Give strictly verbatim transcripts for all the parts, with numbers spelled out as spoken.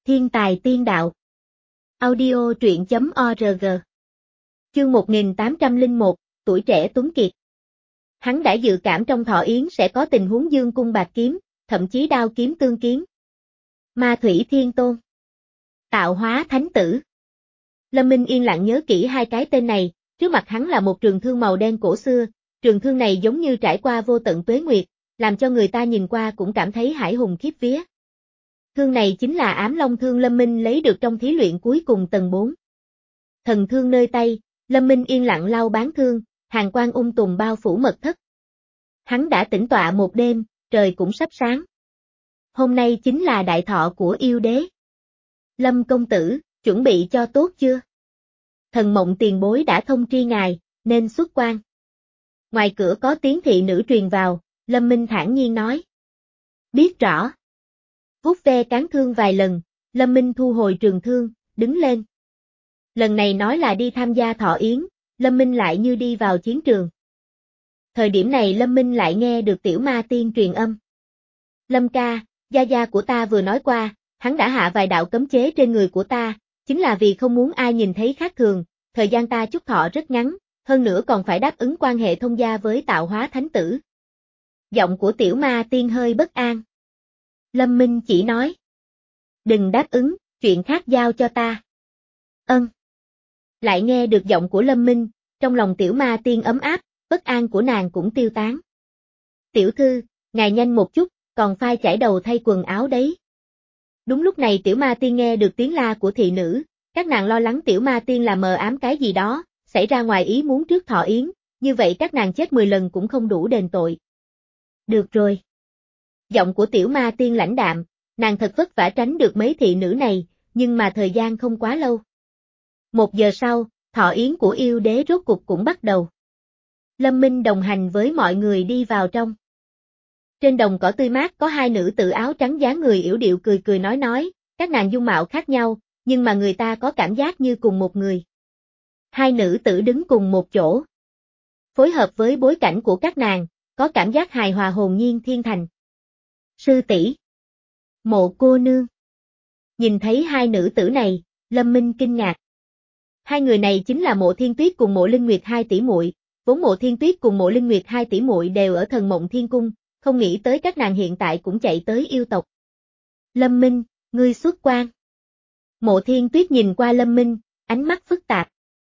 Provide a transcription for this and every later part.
Thiên tài tiên đạo. Audio truyện chấm org. Chương một nghìn tám trăm lẻ một, tuổi trẻ tuấn kiệt. Hắn đã dự cảm trong Thọ Yến sẽ có tình huống dương cung bạc kiếm, thậm chí đao kiếm tương kiến. Ma Thủy Thiên Tôn. Tạo Hóa Thánh Tử. Lâm Minh yên lặng nhớ kỹ hai cái tên này, trước mặt hắn là một trường thương màu đen cổ xưa, trường thương này giống như trải qua vô tận tuế nguyệt, làm cho người ta nhìn qua cũng cảm thấy hải hùng khiếp vía. Thương này chính là Ám Long Thương Lâm Minh lấy được trong thí luyện cuối cùng tầng bốn. Thần thương nơi tay, Lâm Minh yên lặng lau bán thương, hàn quang ung tùm bao phủ mật thất. Hắn đã tĩnh tọa một đêm, trời cũng sắp sáng. Hôm nay chính là đại thọ của yêu đế. Lâm công tử, chuẩn bị cho tốt chưa? Thần Mộng tiền bối đã thông tri ngài, nên xuất quan. Ngoài cửa có tiếng thị nữ truyền vào, Lâm Minh thản nhiên nói. Biết rõ. Vuốt ve cán thương vài lần, Lâm Minh thu hồi trường thương, đứng lên. Lần này nói là đi tham gia Thọ Yến, Lâm Minh lại như đi vào chiến trường. Thời điểm này Lâm Minh lại nghe được Tiểu Ma Tiên truyền âm. Lâm ca, gia gia của ta vừa nói qua, hắn đã hạ vài đạo cấm chế trên người của ta, chính là vì không muốn ai nhìn thấy khác thường, thời gian ta chúc thọ rất ngắn, hơn nữa còn phải đáp ứng quan hệ thông gia với Tạo Hóa Thánh Tử. Giọng của Tiểu Ma Tiên hơi bất an. Lâm Minh chỉ nói. Đừng đáp ứng, chuyện khác giao cho ta. Ân. Lại nghe được giọng của Lâm Minh, trong lòng Tiểu Ma Tiên ấm áp, bất an của nàng cũng tiêu tán. Tiểu thư, ngài nhanh một chút, còn phai chải đầu thay quần áo đấy. Đúng lúc này Tiểu Ma Tiên nghe được tiếng la của thị nữ, các nàng lo lắng Tiểu Ma Tiên là mờ ám cái gì đó, xảy ra ngoài ý muốn trước Thọ Yến, như vậy các nàng chết mười lần cũng không đủ đền tội. Được rồi. Giọng của Tiểu Ma Tiên lãnh đạm, nàng thật vất vả tránh được mấy thị nữ này, nhưng mà thời gian không quá lâu. Một giờ sau, Thọ Yến của yêu đế rốt cục cũng bắt đầu. Lâm Minh đồng hành với mọi người đi vào trong. Trên đồng cỏ tươi mát có hai nữ tử áo trắng dáng người yểu điệu cười cười nói nói, các nàng dung mạo khác nhau, nhưng mà người ta có cảm giác như cùng một người. Hai nữ tử đứng cùng một chỗ. Phối hợp với bối cảnh của các nàng, có cảm giác hài hòa hồn nhiên thiên thành. Sư tỷ, Mộ cô nương. Nhìn thấy hai nữ tử này, Lâm Minh kinh ngạc. Hai người này chính là Mộ Thiên Tuyết cùng Mộ Linh Nguyệt hai tỷ muội, vốn Mộ Thiên Tuyết cùng Mộ Linh Nguyệt hai tỷ muội đều ở Thần Mộng Thiên Cung, không nghĩ tới các nàng hiện tại cũng chạy tới yêu tộc. Lâm Minh, ngươi xuất quan. Mộ Thiên Tuyết nhìn qua Lâm Minh, ánh mắt phức tạp.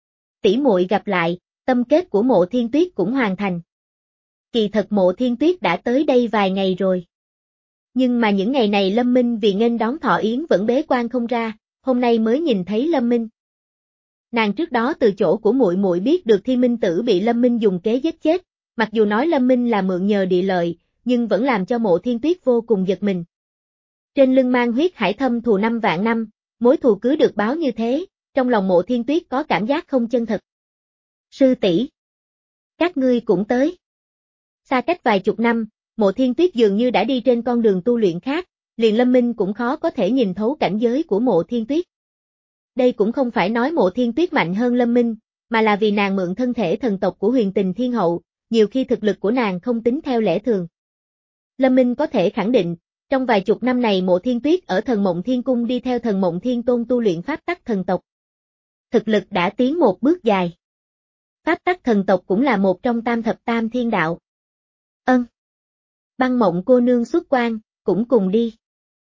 Tỷ muội gặp lại, tâm kết của Mộ Thiên Tuyết cũng hoàn thành. Kỳ thật Mộ Thiên Tuyết đã tới đây vài ngày rồi. Nhưng mà những ngày này Lâm Minh vì nghênh đón Thọ Yến vẫn bế quan không ra, hôm nay mới nhìn thấy Lâm Minh. Nàng trước đó từ chỗ của muội muội biết được Thiên Minh Tử bị Lâm Minh dùng kế giết chết, mặc dù nói Lâm Minh là mượn nhờ địa lợi, nhưng vẫn làm cho Mộ Thiên Tuyết vô cùng giật mình. Trên lưng mang huyết hải thâm thù năm vạn năm, mối thù cứ được báo như thế, trong lòng Mộ Thiên Tuyết có cảm giác không chân thật. Sư tỷ, các ngươi cũng tới. Xa cách vài chục năm, Mộ Thiên Tuyết dường như đã đi trên con đường tu luyện khác, liền Lâm Minh cũng khó có thể nhìn thấu cảnh giới của Mộ Thiên Tuyết. Đây cũng không phải nói Mộ Thiên Tuyết mạnh hơn Lâm Minh, mà là vì nàng mượn thân thể thần tộc của Huyền Tình Thiên Hậu, nhiều khi thực lực của nàng không tính theo lẽ thường. Lâm Minh có thể khẳng định, trong vài chục năm này Mộ Thiên Tuyết ở Thần Mộng Thiên Cung đi theo Thần Mộng Thiên Tôn tu luyện pháp tắc thần tộc. Thực lực đã tiến một bước dài. Pháp tắc thần tộc cũng là một trong tam thập tam thiên đạo. Ân. Băng Mộng cô nương xuất quan, cũng cùng đi.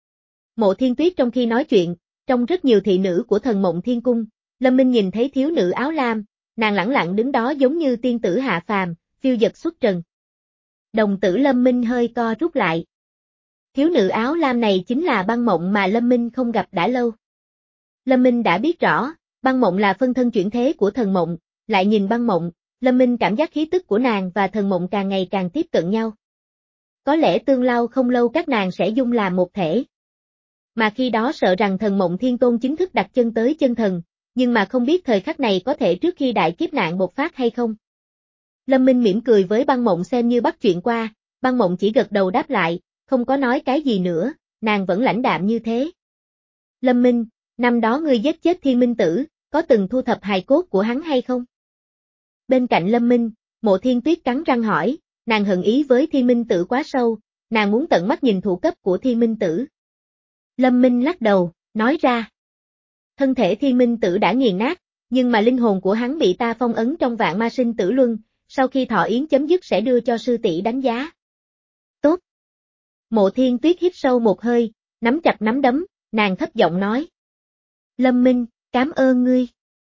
Mộ Thiên Tuyết trong khi nói chuyện, trong rất nhiều thị nữ của Thần Mộng Thiên Cung, Lâm Minh nhìn thấy thiếu nữ áo lam, nàng lẳng lặng đứng đó giống như tiên tử hạ phàm, phiêu dật xuất trần. Đồng tử Lâm Minh hơi co rút lại. Thiếu nữ áo lam này chính là Băng Mộng mà Lâm Minh không gặp đã lâu. Lâm Minh đã biết rõ, Băng Mộng là phân thân chuyển thế của Thần Mộng, lại nhìn Băng Mộng, Lâm Minh cảm giác khí tức của nàng và Thần Mộng càng ngày càng tiếp cận nhau. Có lẽ tương lai không lâu các nàng sẽ dung làm một thể. Mà khi đó sợ rằng Thần Mộng Thiên Tôn chính thức đặt chân tới chân thần, nhưng mà không biết thời khắc này có thể trước khi đại kiếp nạn bộc phát hay không. Lâm Minh mỉm cười với Băng Mộng xem như bắt chuyện qua, Băng Mộng chỉ gật đầu đáp lại, không có nói cái gì nữa, nàng vẫn lãnh đạm như thế. Lâm Minh, năm đó ngươi giết chết Thiên Minh Tử, có từng thu thập hài cốt của hắn hay không? Bên cạnh Lâm Minh, Mộ Thiên Tuyết cắn răng hỏi, nàng hận ý với Thiên Minh Tử quá sâu, nàng muốn tận mắt nhìn thủ cấp của Thiên Minh Tử. Lâm Minh lắc đầu, nói ra. Thân thể Thiên Minh Tử đã nghiền nát, nhưng mà linh hồn của hắn bị ta phong ấn trong vạn ma sinh tử luân, sau khi thọ yến chấm dứt sẽ đưa cho sư tỷ đánh giá. Tốt. Mộ Thiên Tuyết hít sâu một hơi, nắm chặt nắm đấm, nàng thấp giọng nói. Lâm Minh, cảm ơn ngươi.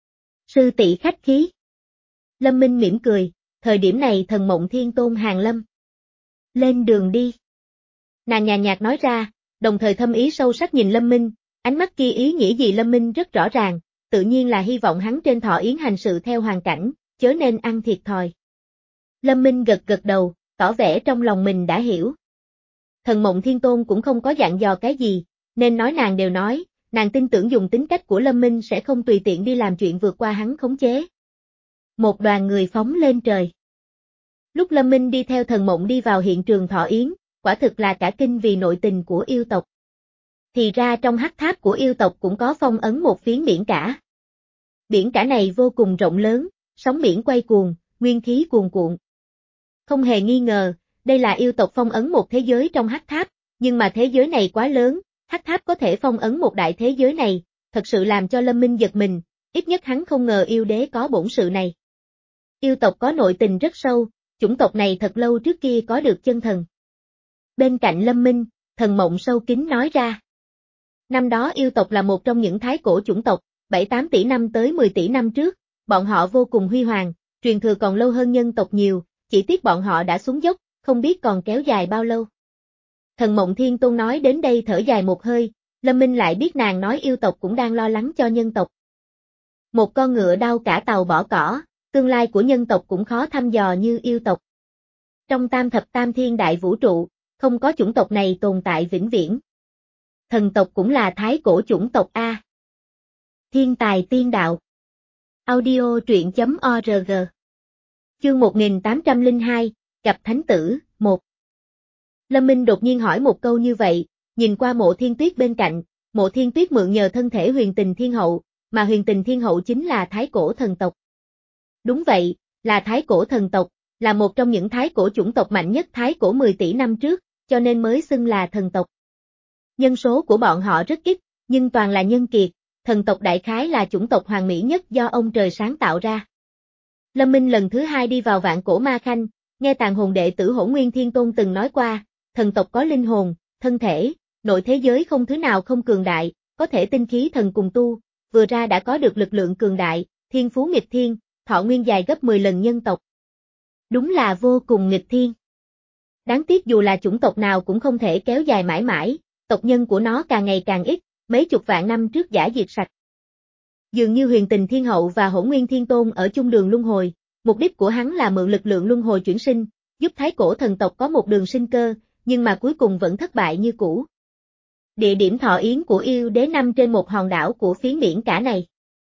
Sư tỷ khách khí. Lâm Minh mỉm cười, thời điểm này thần Mộng Thiên Tôn hàng lâm. Lên đường đi. Nàng nhàn nhạt nói ra, đồng thời thâm ý sâu sắc nhìn Lâm Minh, ánh mắt kia ý nghĩa gì Lâm Minh rất rõ ràng, tự nhiên là hy vọng hắn trên thọ yến hành sự theo hoàn cảnh, chớ nên ăn thiệt thòi. Lâm Minh gật gật đầu, tỏ vẻ trong lòng mình đã hiểu. Thần Mộng Thiên Tôn cũng không có dặn dò cái gì, nên nói nàng đều nói, nàng tin tưởng dùng tính cách của Lâm Minh sẽ không tùy tiện đi làm chuyện vượt qua hắn khống chế. Một đoàn người phóng lên trời. Lúc Lâm Minh đi theo thần Mộng đi vào hiện trường thọ yến, quả thực là cả kinh vì nội tình của yêu tộc. Thì ra trong hắc tháp của yêu tộc cũng có phong ấn một phiến biển cả. Biển cả này vô cùng rộng lớn, sóng biển quay cuồng, nguyên khí cuồn cuộn. Không hề nghi ngờ, đây là yêu tộc phong ấn một thế giới trong hắc tháp, nhưng mà thế giới này quá lớn, hắc tháp có thể phong ấn một đại thế giới này, thật sự làm cho Lâm Minh giật mình, ít nhất hắn không ngờ yêu đế có bổn sự này. Yêu tộc có nội tình rất sâu, chủng tộc này thật lâu trước kia có được chân thần. Bên cạnh Lâm Minh, thần Mộng sâu kín nói ra. Năm đó yêu tộc là một trong những thái cổ chủng tộc, bảy tám tỷ năm tới mười tỷ năm trước, bọn họ vô cùng huy hoàng, truyền thừa còn lâu hơn nhân tộc nhiều, chỉ tiếc bọn họ đã xuống dốc, không biết còn kéo dài bao lâu. Thần Mộng Thiên Tôn nói đến đây thở dài một hơi, Lâm Minh lại biết nàng nói yêu tộc cũng đang lo lắng cho nhân tộc. Một con ngựa đau cả tàu bỏ cỏ, tương lai của nhân tộc cũng khó thăm dò như yêu tộc. Trong tam thập tam thiên đại vũ trụ, không có chủng tộc này tồn tại vĩnh viễn. Thần tộc cũng là thái cổ chủng tộc A. Thiên tài tiên đạo. Audio truyện chấm org. Chương một nghìn tám trăm lẻ hai, gặp thánh tử, một. Lâm Minh đột nhiên hỏi một câu như vậy, nhìn qua Mộ Thiên Tuyết bên cạnh, Mộ Thiên Tuyết mượn nhờ thân thể Huyền Tình Thiên Hậu, mà Huyền Tình Thiên Hậu chính là thái cổ thần tộc. Đúng vậy, là thái cổ thần tộc, là một trong những thái cổ chủng tộc mạnh nhất thái cổ mười tỷ năm trước, cho nên mới xưng là thần tộc. Nhân số của bọn họ rất ít, nhưng toàn là nhân kiệt, thần tộc đại khái là chủng tộc hoàn mỹ nhất do ông trời sáng tạo ra. Lâm Minh lần thứ hai đi vào Vạn Cổ Ma Khanh, nghe tàn hồn đệ tử Hỗn Nguyên Thiên Tôn từng nói qua, thần tộc có linh hồn, thân thể, nội thế giới không thứ nào không cường đại, có thể tinh khí thần cùng tu, vừa ra đã có được lực lượng cường đại, thiên phú nghịch thiên, thọ nguyên dài gấp mười lần nhân tộc. Đúng là vô cùng nghịch thiên. Đáng tiếc dù là chủng tộc nào cũng không thể kéo dài mãi mãi, tộc nhân của nó càng ngày càng ít, mấy chục vạn năm trước đã diệt sạch. Dường như Huyền Tình Thiên Hậu và Hỗn Nguyên Thiên Tôn ở chung đường luân hồi, mục đích của hắn là mượn lực lượng luân hồi chuyển sinh, giúp thái cổ thần tộc có một đường sinh cơ, nhưng mà cuối cùng vẫn thất bại như cũ. Địa điểm thọ yến của yêu đế nằm trên một hòn đảo của phiến biển cả này.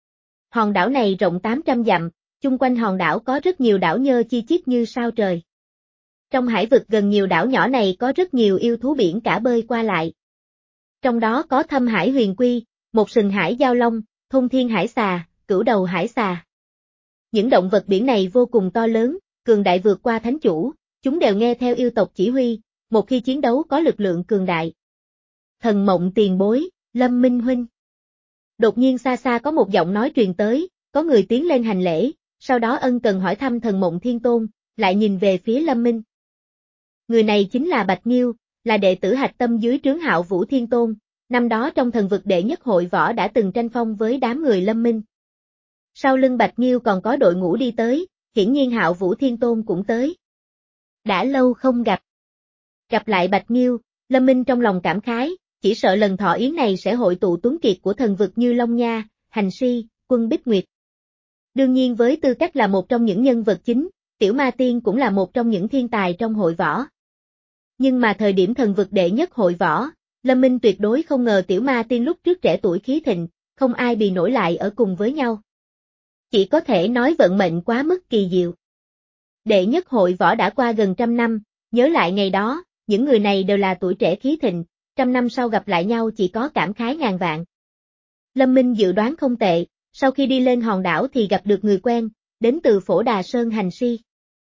Hòn đảo này rộng tám trăm dặm, chung quanh hòn đảo có rất nhiều đảo nhơ chi chít như sao trời. Trong hải vực gần nhiều đảo nhỏ này có rất nhiều yêu thú biển cả bơi qua lại. Trong đó có Thâm Hải Huyền Quy, một sừng hải giao long, Thôn Thiên Hải Xà, Cửu Đầu Hải Xà. Những động vật biển này vô cùng to lớn, cường đại vượt qua thánh chủ, chúng đều nghe theo yêu tộc chỉ huy, một khi chiến đấu có lực lượng cường đại. Thần Mộng tiền bối, Lâm Minh huynh. Đột nhiên xa xa có một giọng nói truyền tới, có người tiến lên hành lễ, sau đó ân cần hỏi thăm Thần Mộng Thiên Tôn, lại nhìn về phía Lâm Minh. Người này chính là Bạch Nghiêu, là đệ tử hạch tâm dưới trướng Hạo Vũ Thiên Tôn, năm đó trong thần vực đệ nhất hội võ đã từng tranh phong với đám người Lâm Minh. Sau lưng Bạch Nghiêu còn có đội ngũ đi tới, hiển nhiên Hạo Vũ Thiên Tôn cũng tới. Đã lâu không gặp. Gặp lại Bạch Nghiêu, Lâm Minh trong lòng cảm khái, chỉ sợ lần thọ yến này sẽ hội tụ tuấn kiệt của thần vực như Long Nha, Hành Si, Quân Bích Nguyệt. Đương nhiên với tư cách là một trong những nhân vật chính, Tiểu Ma Tiên cũng là một trong những thiên tài trong hội võ. Nhưng mà thời điểm thần vực đệ nhất hội võ, Lâm Minh tuyệt đối không ngờ Tiểu Ma Tiên lúc trước trẻ tuổi khí thịnh, không ai bì nổi lại ở cùng với nhau. Chỉ có thể nói vận mệnh quá mức kỳ diệu. Đệ nhất hội võ đã qua gần trăm năm, nhớ lại ngày đó, những người này đều là tuổi trẻ khí thịnh, trăm năm sau gặp lại nhau chỉ có cảm khái ngàn vạn. Lâm Minh dự đoán không tệ, sau khi đi lên hòn đảo thì gặp được người quen, đến từ Phổ Đà Sơn Hành Si.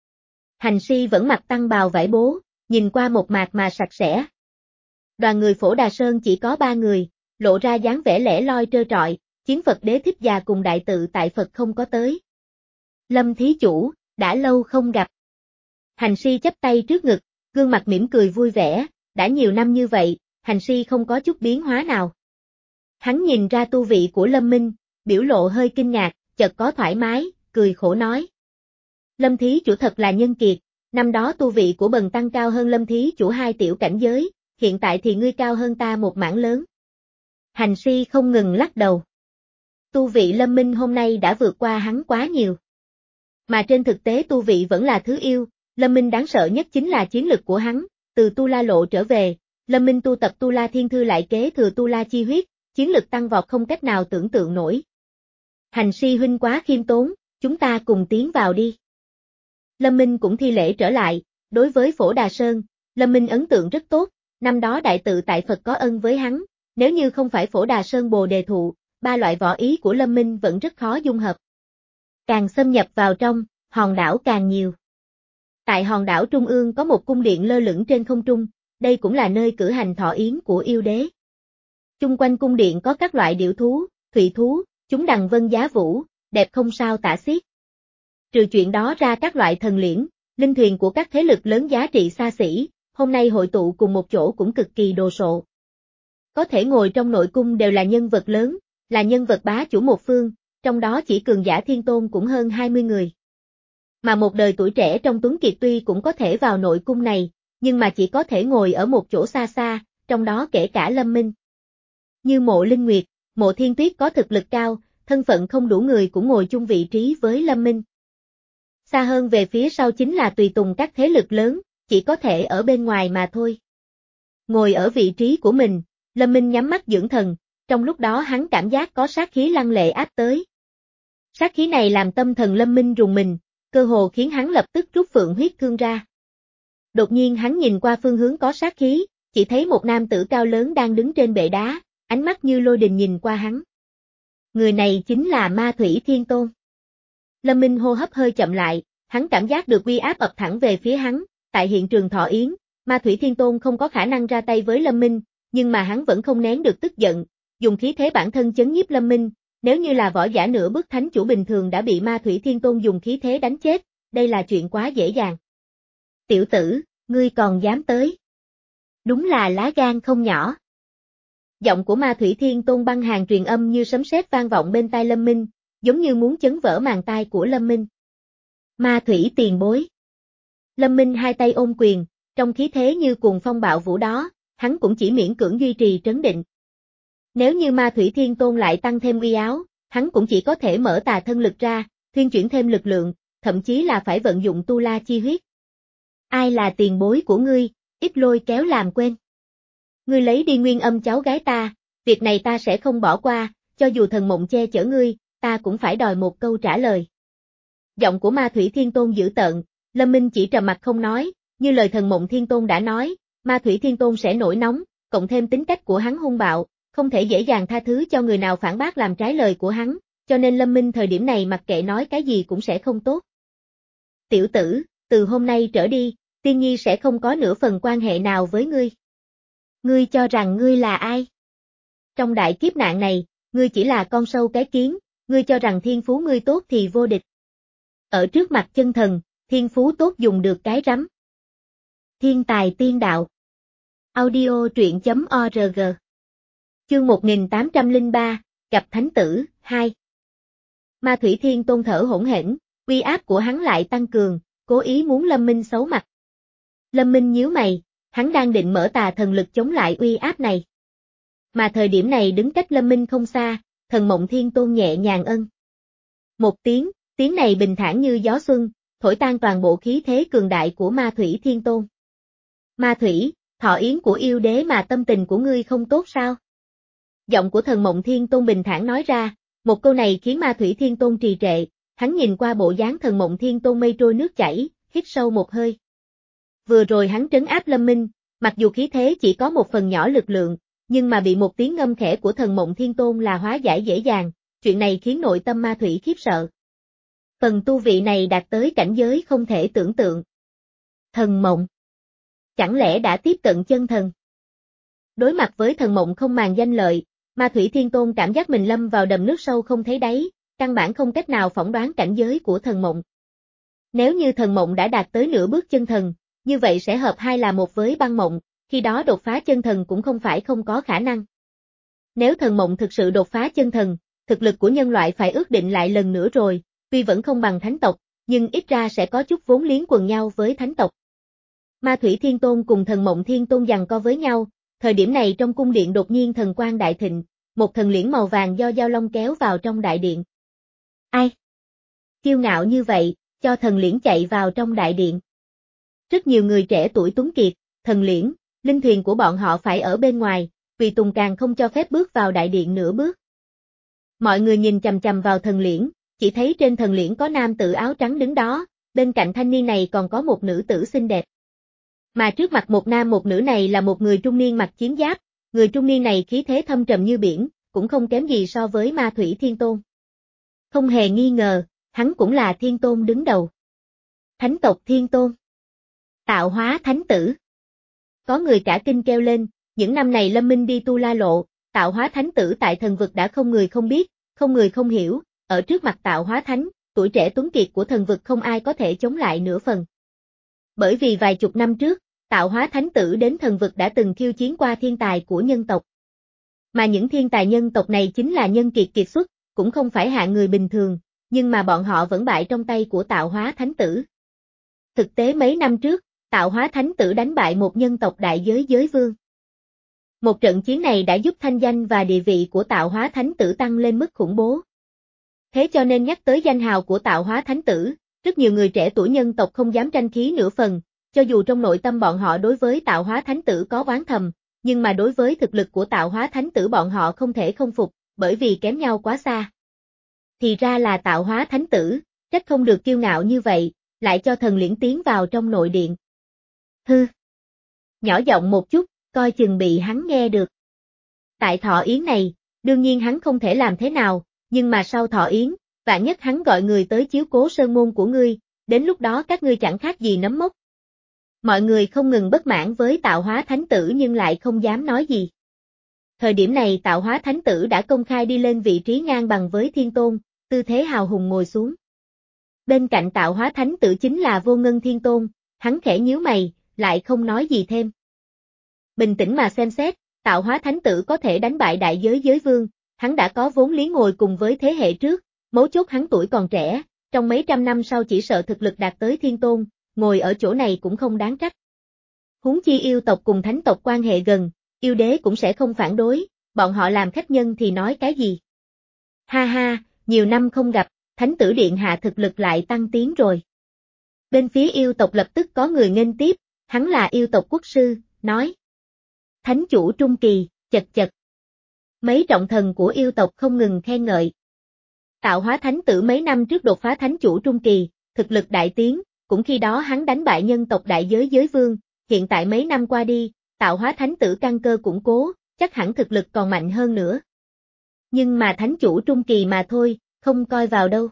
Hành Si vẫn mặc tăng bào vải bố, nhìn qua một mạc mà sạch sẽ. Đoàn người Phổ Đà Sơn chỉ có ba người, lộ ra dáng vẻ lẻ loi trơ trọi, chiến Phật đế thích già cùng đại tự tại Phật không có tới. Lâm thí chủ, đã lâu không gặp. Hành si chắp tay trước ngực, gương mặt mỉm cười vui vẻ, đã nhiều năm như vậy, hành si không có chút biến hóa nào. Hắn nhìn ra tu vị của Lâm Minh, biểu lộ hơi kinh ngạc, chợt có thoải mái, cười khổ nói. Lâm thí chủ thật là nhân kiệt, năm đó tu vị của bần tăng cao hơn Lâm thí chủ hai tiểu cảnh giới, hiện tại thì ngươi cao hơn ta một mảng lớn. Hành si không ngừng lắc đầu. Tu vị Lâm Minh hôm nay đã vượt qua hắn quá nhiều. Mà trên thực tế tu vị vẫn là thứ yêu, Lâm Minh đáng sợ nhất chính là chiến lực của hắn, từ Tu La Lộ trở về, Lâm Minh tu tập Tu La Thiên Thư lại kế thừa Tu La Chi Huyết, chiến lực tăng vọt không cách nào tưởng tượng nổi. Hành si huynh quá khiêm tốn, chúng ta cùng tiến vào đi. Lâm Minh cũng thi lễ trở lại, đối với Phổ Đà Sơn, Lâm Minh ấn tượng rất tốt, năm đó đại tự tại Phật có ân với hắn, nếu như không phải Phổ Đà Sơn Bồ Đề Thụ, ba loại võ ý của Lâm Minh vẫn rất khó dung hợp. Càng xâm nhập vào trong, hòn đảo càng nhiều. Tại hòn đảo trung ương có một cung điện lơ lửng trên không trung, đây cũng là nơi cử hành thọ yến của yêu đế. Chung quanh cung điện có các loại điểu thú, thủy thú, chúng đằng vân giá vũ, đẹp không sao tả xiết. Trừ chuyện đó ra các loại thần liễn, linh thuyền của các thế lực lớn giá trị xa xỉ, hôm nay hội tụ cùng một chỗ cũng cực kỳ đồ sộ. Có thể ngồi trong nội cung đều là nhân vật lớn, là nhân vật bá chủ một phương, trong đó chỉ cường giả thiên tôn cũng hơn hai mươi người. Mà một đời tuổi trẻ trong Tuấn Kiệt tuy cũng có thể vào nội cung này, nhưng mà chỉ có thể ngồi ở một chỗ xa xa, trong đó kể cả Lâm Minh. Như Mộ Linh Nguyệt, Mộ Thiên Tuyết có thực lực cao, thân phận không đủ người cũng ngồi chung vị trí với Lâm Minh. Xa hơn về phía sau chính là tùy tùng các thế lực lớn, chỉ có thể ở bên ngoài mà thôi. Ngồi ở vị trí của mình, Lâm Minh nhắm mắt dưỡng thần, trong lúc đó hắn cảm giác có sát khí lăng lệ áp tới. Sát khí này làm tâm thần Lâm Minh rùng mình, cơ hồ khiến hắn lập tức rút phượng huyết thương ra. Đột nhiên hắn nhìn qua phương hướng có sát khí, chỉ thấy một nam tử cao lớn đang đứng trên bệ đá, ánh mắt như lôi đình nhìn qua hắn. Người này chính là Ma Thủy Thiên Tôn. Lâm Minh hô hấp hơi chậm lại, hắn cảm giác được uy áp ập thẳng về phía hắn, tại hiện trường thọ yến, Ma Thủy Thiên Tôn không có khả năng ra tay với Lâm Minh, nhưng mà hắn vẫn không nén được tức giận, dùng khí thế bản thân chấn nhiếp Lâm Minh, nếu như là võ giả nửa bước thánh chủ bình thường đã bị Ma Thủy Thiên Tôn dùng khí thế đánh chết, đây là chuyện quá dễ dàng. Tiểu tử, ngươi còn dám tới? Đúng là lá gan không nhỏ. Giọng của Ma Thủy Thiên Tôn băng hàng truyền âm như sấm sét vang vọng bên tai Lâm Minh, giống như muốn chấn vỡ màng tai của Lâm Minh. Ma Thủy tiền bối. Lâm Minh hai tay ôm quyền, trong khí thế như cuồng phong bạo vũ đó, hắn cũng chỉ miễn cưỡng duy trì trấn định. Nếu như Ma Thủy Thiên Tôn lại tăng thêm uy áo, hắn cũng chỉ có thể mở tà thân lực ra, thuyên chuyển thêm lực lượng, thậm chí là phải vận dụng tu la chi huyết. Ai là tiền bối của ngươi, ít lôi kéo làm quên. Ngươi lấy đi nguyên âm cháu gái ta, việc này ta sẽ không bỏ qua, cho dù thần mộng che chở ngươi, ta cũng phải đòi một câu trả lời. Giọng của Ma Thủy Thiên Tôn dữ tợn, Lâm Minh chỉ trầm mặt không nói, như lời thần mộng Thiên Tôn đã nói, Ma Thủy Thiên Tôn sẽ nổi nóng, cộng thêm tính cách của hắn hung bạo, không thể dễ dàng tha thứ cho người nào phản bác làm trái lời của hắn, cho nên Lâm Minh thời điểm này mặc kệ nói cái gì cũng sẽ không tốt. Tiểu tử, từ hôm nay trở đi, Tiên Nhi sẽ không có nửa phần quan hệ nào với ngươi. Ngươi cho rằng ngươi là ai? Trong đại kiếp nạn này, ngươi chỉ là con sâu cái kiến, ngươi cho rằng thiên phú ngươi tốt thì vô địch. Ở trước mặt chân thần, thiên phú tốt dùng được cái rắm. Thiên tài tiên đạo. Audio truyện chấm org. Chương một nghìn tám trăm lẻ ba, gặp Thánh Tử, hai. Ma Thủy Thiên Tôn thở hỗn hển, uy áp của hắn lại tăng cường, cố ý muốn Lâm Minh xấu mặt. Lâm Minh nhíu mày, hắn đang định mở tà thần lực chống lại uy áp này. Mà thời điểm này đứng cách Lâm Minh không xa, thần mộng Thiên Tôn nhẹ nhàng ân. Một tiếng, tiếng này bình thản như gió xuân, thổi tan toàn bộ khí thế cường đại của Ma Thủy Thiên Tôn. Ma Thủy, thọ yến của yêu đế mà tâm tình của ngươi không tốt sao? Giọng của thần mộng Thiên Tôn bình thản nói ra, một câu này khiến Ma Thủy Thiên Tôn trì trệ, hắn nhìn qua bộ dáng thần mộng Thiên Tôn mây trôi nước chảy, hít sâu một hơi. Vừa rồi hắn trấn áp Lâm Minh, mặc dù khí thế chỉ có một phần nhỏ lực lượng, nhưng mà bị một tiếng ngâm khẽ của thần mộng Thiên Tôn là hóa giải dễ dàng, chuyện này khiến nội tâm Ma Thủy khiếp sợ. Phần tu vị này đạt tới cảnh giới không thể tưởng tượng. Thần mộng. Chẳng lẽ đã tiếp cận chân thần? Đối mặt với thần mộng không màng danh lợi, Ma Thủy Thiên Tôn cảm giác mình lâm vào đầm nước sâu không thấy đáy, căn bản không cách nào phỏng đoán cảnh giới của thần mộng. Nếu như thần mộng đã đạt tới nửa bước chân thần, như vậy sẽ hợp hai là một với băng mộng, khi đó đột phá chân thần cũng không phải không có khả năng. Nếu thần mộng thực sự đột phá chân thần, thực lực của nhân loại phải ước định lại lần nữa rồi, tuy vẫn không bằng thánh tộc, nhưng ít ra sẽ có chút vốn liếng quần nhau với thánh tộc. Ma Thủy Thiên Tôn cùng thần mộng Thiên Tôn giằng co với nhau, thời điểm này trong cung điện đột nhiên thần quang đại thịnh, một thần liễn màu vàng do Giao Long kéo vào trong đại điện. Ai? Kiêu ngạo như vậy, cho thần liễn chạy vào trong đại điện. Rất nhiều người trẻ tuổi tuấn kiệt, thần liễn, linh thuyền của bọn họ phải ở bên ngoài, vì Tùng càng không cho phép bước vào đại điện nửa bước. Mọi người nhìn chằm chằm vào thần liễn, chỉ thấy trên thần liễn có nam tử áo trắng đứng đó, bên cạnh thanh niên này còn có một nữ tử xinh đẹp. Mà trước mặt một nam một nữ này là một người trung niên mặc chiến giáp, người trung niên này khí thế thâm trầm như biển, cũng không kém gì so với Ma Thủy Thiên Tôn. Không hề nghi ngờ, hắn cũng là Thiên Tôn đứng đầu. Thánh tộc Thiên Tôn. Tạo hóa thánh tử. Có người cả kinh kêu lên, những năm này Lâm Minh đi tu la lộ, tạo hóa thánh tử tại thần vực đã không người không biết, không người không hiểu, ở trước mặt tạo hóa thánh, tuổi trẻ tuấn kiệt của thần vực không ai có thể chống lại nửa phần. Bởi vì vài chục năm trước, tạo hóa thánh tử đến thần vực đã từng khiêu chiến qua thiên tài của nhân tộc. Mà những thiên tài nhân tộc này chính là nhân kiệt kiệt xuất, cũng không phải hạng người bình thường, nhưng mà bọn họ vẫn bại trong tay của tạo hóa thánh tử. Thực tế mấy năm trước, tạo hóa thánh tử đánh bại một nhân tộc đại giới giới vương. Một trận chiến này đã giúp thanh danh và địa vị của tạo hóa thánh tử tăng lên mức khủng bố. Thế cho nên nhắc tới danh hào của tạo hóa thánh tử, rất nhiều người trẻ tuổi nhân tộc không dám tranh khí nửa phần, cho dù trong nội tâm bọn họ đối với tạo hóa thánh tử có oán thầm, nhưng mà đối với thực lực của tạo hóa thánh tử bọn họ không thể không phục, bởi vì kém nhau quá xa. Thì ra là tạo hóa thánh tử, trách không được kiêu ngạo như vậy, lại cho thần liễn tiến vào trong nội điện. Hư. Nhỏ giọng một chút, coi chừng bị hắn nghe được. Tại thọ yến này, đương nhiên hắn không thể làm thế nào, nhưng mà sau thọ yến, vạn nhất hắn gọi người tới chiếu cố sơn môn của ngươi, đến lúc đó các ngươi chẳng khác gì nấm mốc. Mọi người không ngừng bất mãn với tạo hóa thánh tử nhưng lại không dám nói gì. Thời điểm này tạo hóa thánh tử đã công khai đi lên vị trí ngang bằng với thiên tôn, tư thế hào hùng ngồi xuống. Bên cạnh tạo hóa thánh tử chính là Vô Ngân Thiên Tôn, hắn khẽ nhíu mày, lại không nói gì thêm. Bình tĩnh mà xem xét, tạo hóa thánh tử có thể đánh bại đại giới giới vương, hắn đã có vốn liếng ngồi cùng với thế hệ trước, mấu chốt hắn tuổi còn trẻ, trong mấy trăm năm sau chỉ sợ thực lực đạt tới thiên tôn, ngồi ở chỗ này cũng không đáng trách. Huống chi yêu tộc cùng thánh tộc quan hệ gần, yêu đế cũng sẽ không phản đối, bọn họ làm khách nhân thì nói cái gì. Ha ha, nhiều năm không gặp, thánh tử điện hạ thực lực lại tăng tiến rồi. Bên phía yêu tộc lập tức có người nghênh tiếp, hắn là yêu tộc quốc sư, nói. Thánh chủ trung kỳ, chật chật. Mấy trọng thần của yêu tộc không ngừng khen ngợi. Tạo hóa thánh tử mấy năm trước đột phá thánh chủ trung kỳ, thực lực đại tiến, cũng khi đó hắn đánh bại nhân tộc đại giới giới vương, hiện tại mấy năm qua đi, tạo hóa thánh tử căn cơ củng cố, chắc hẳn thực lực còn mạnh hơn nữa. Nhưng mà thánh chủ trung kỳ mà thôi, không coi vào đâu.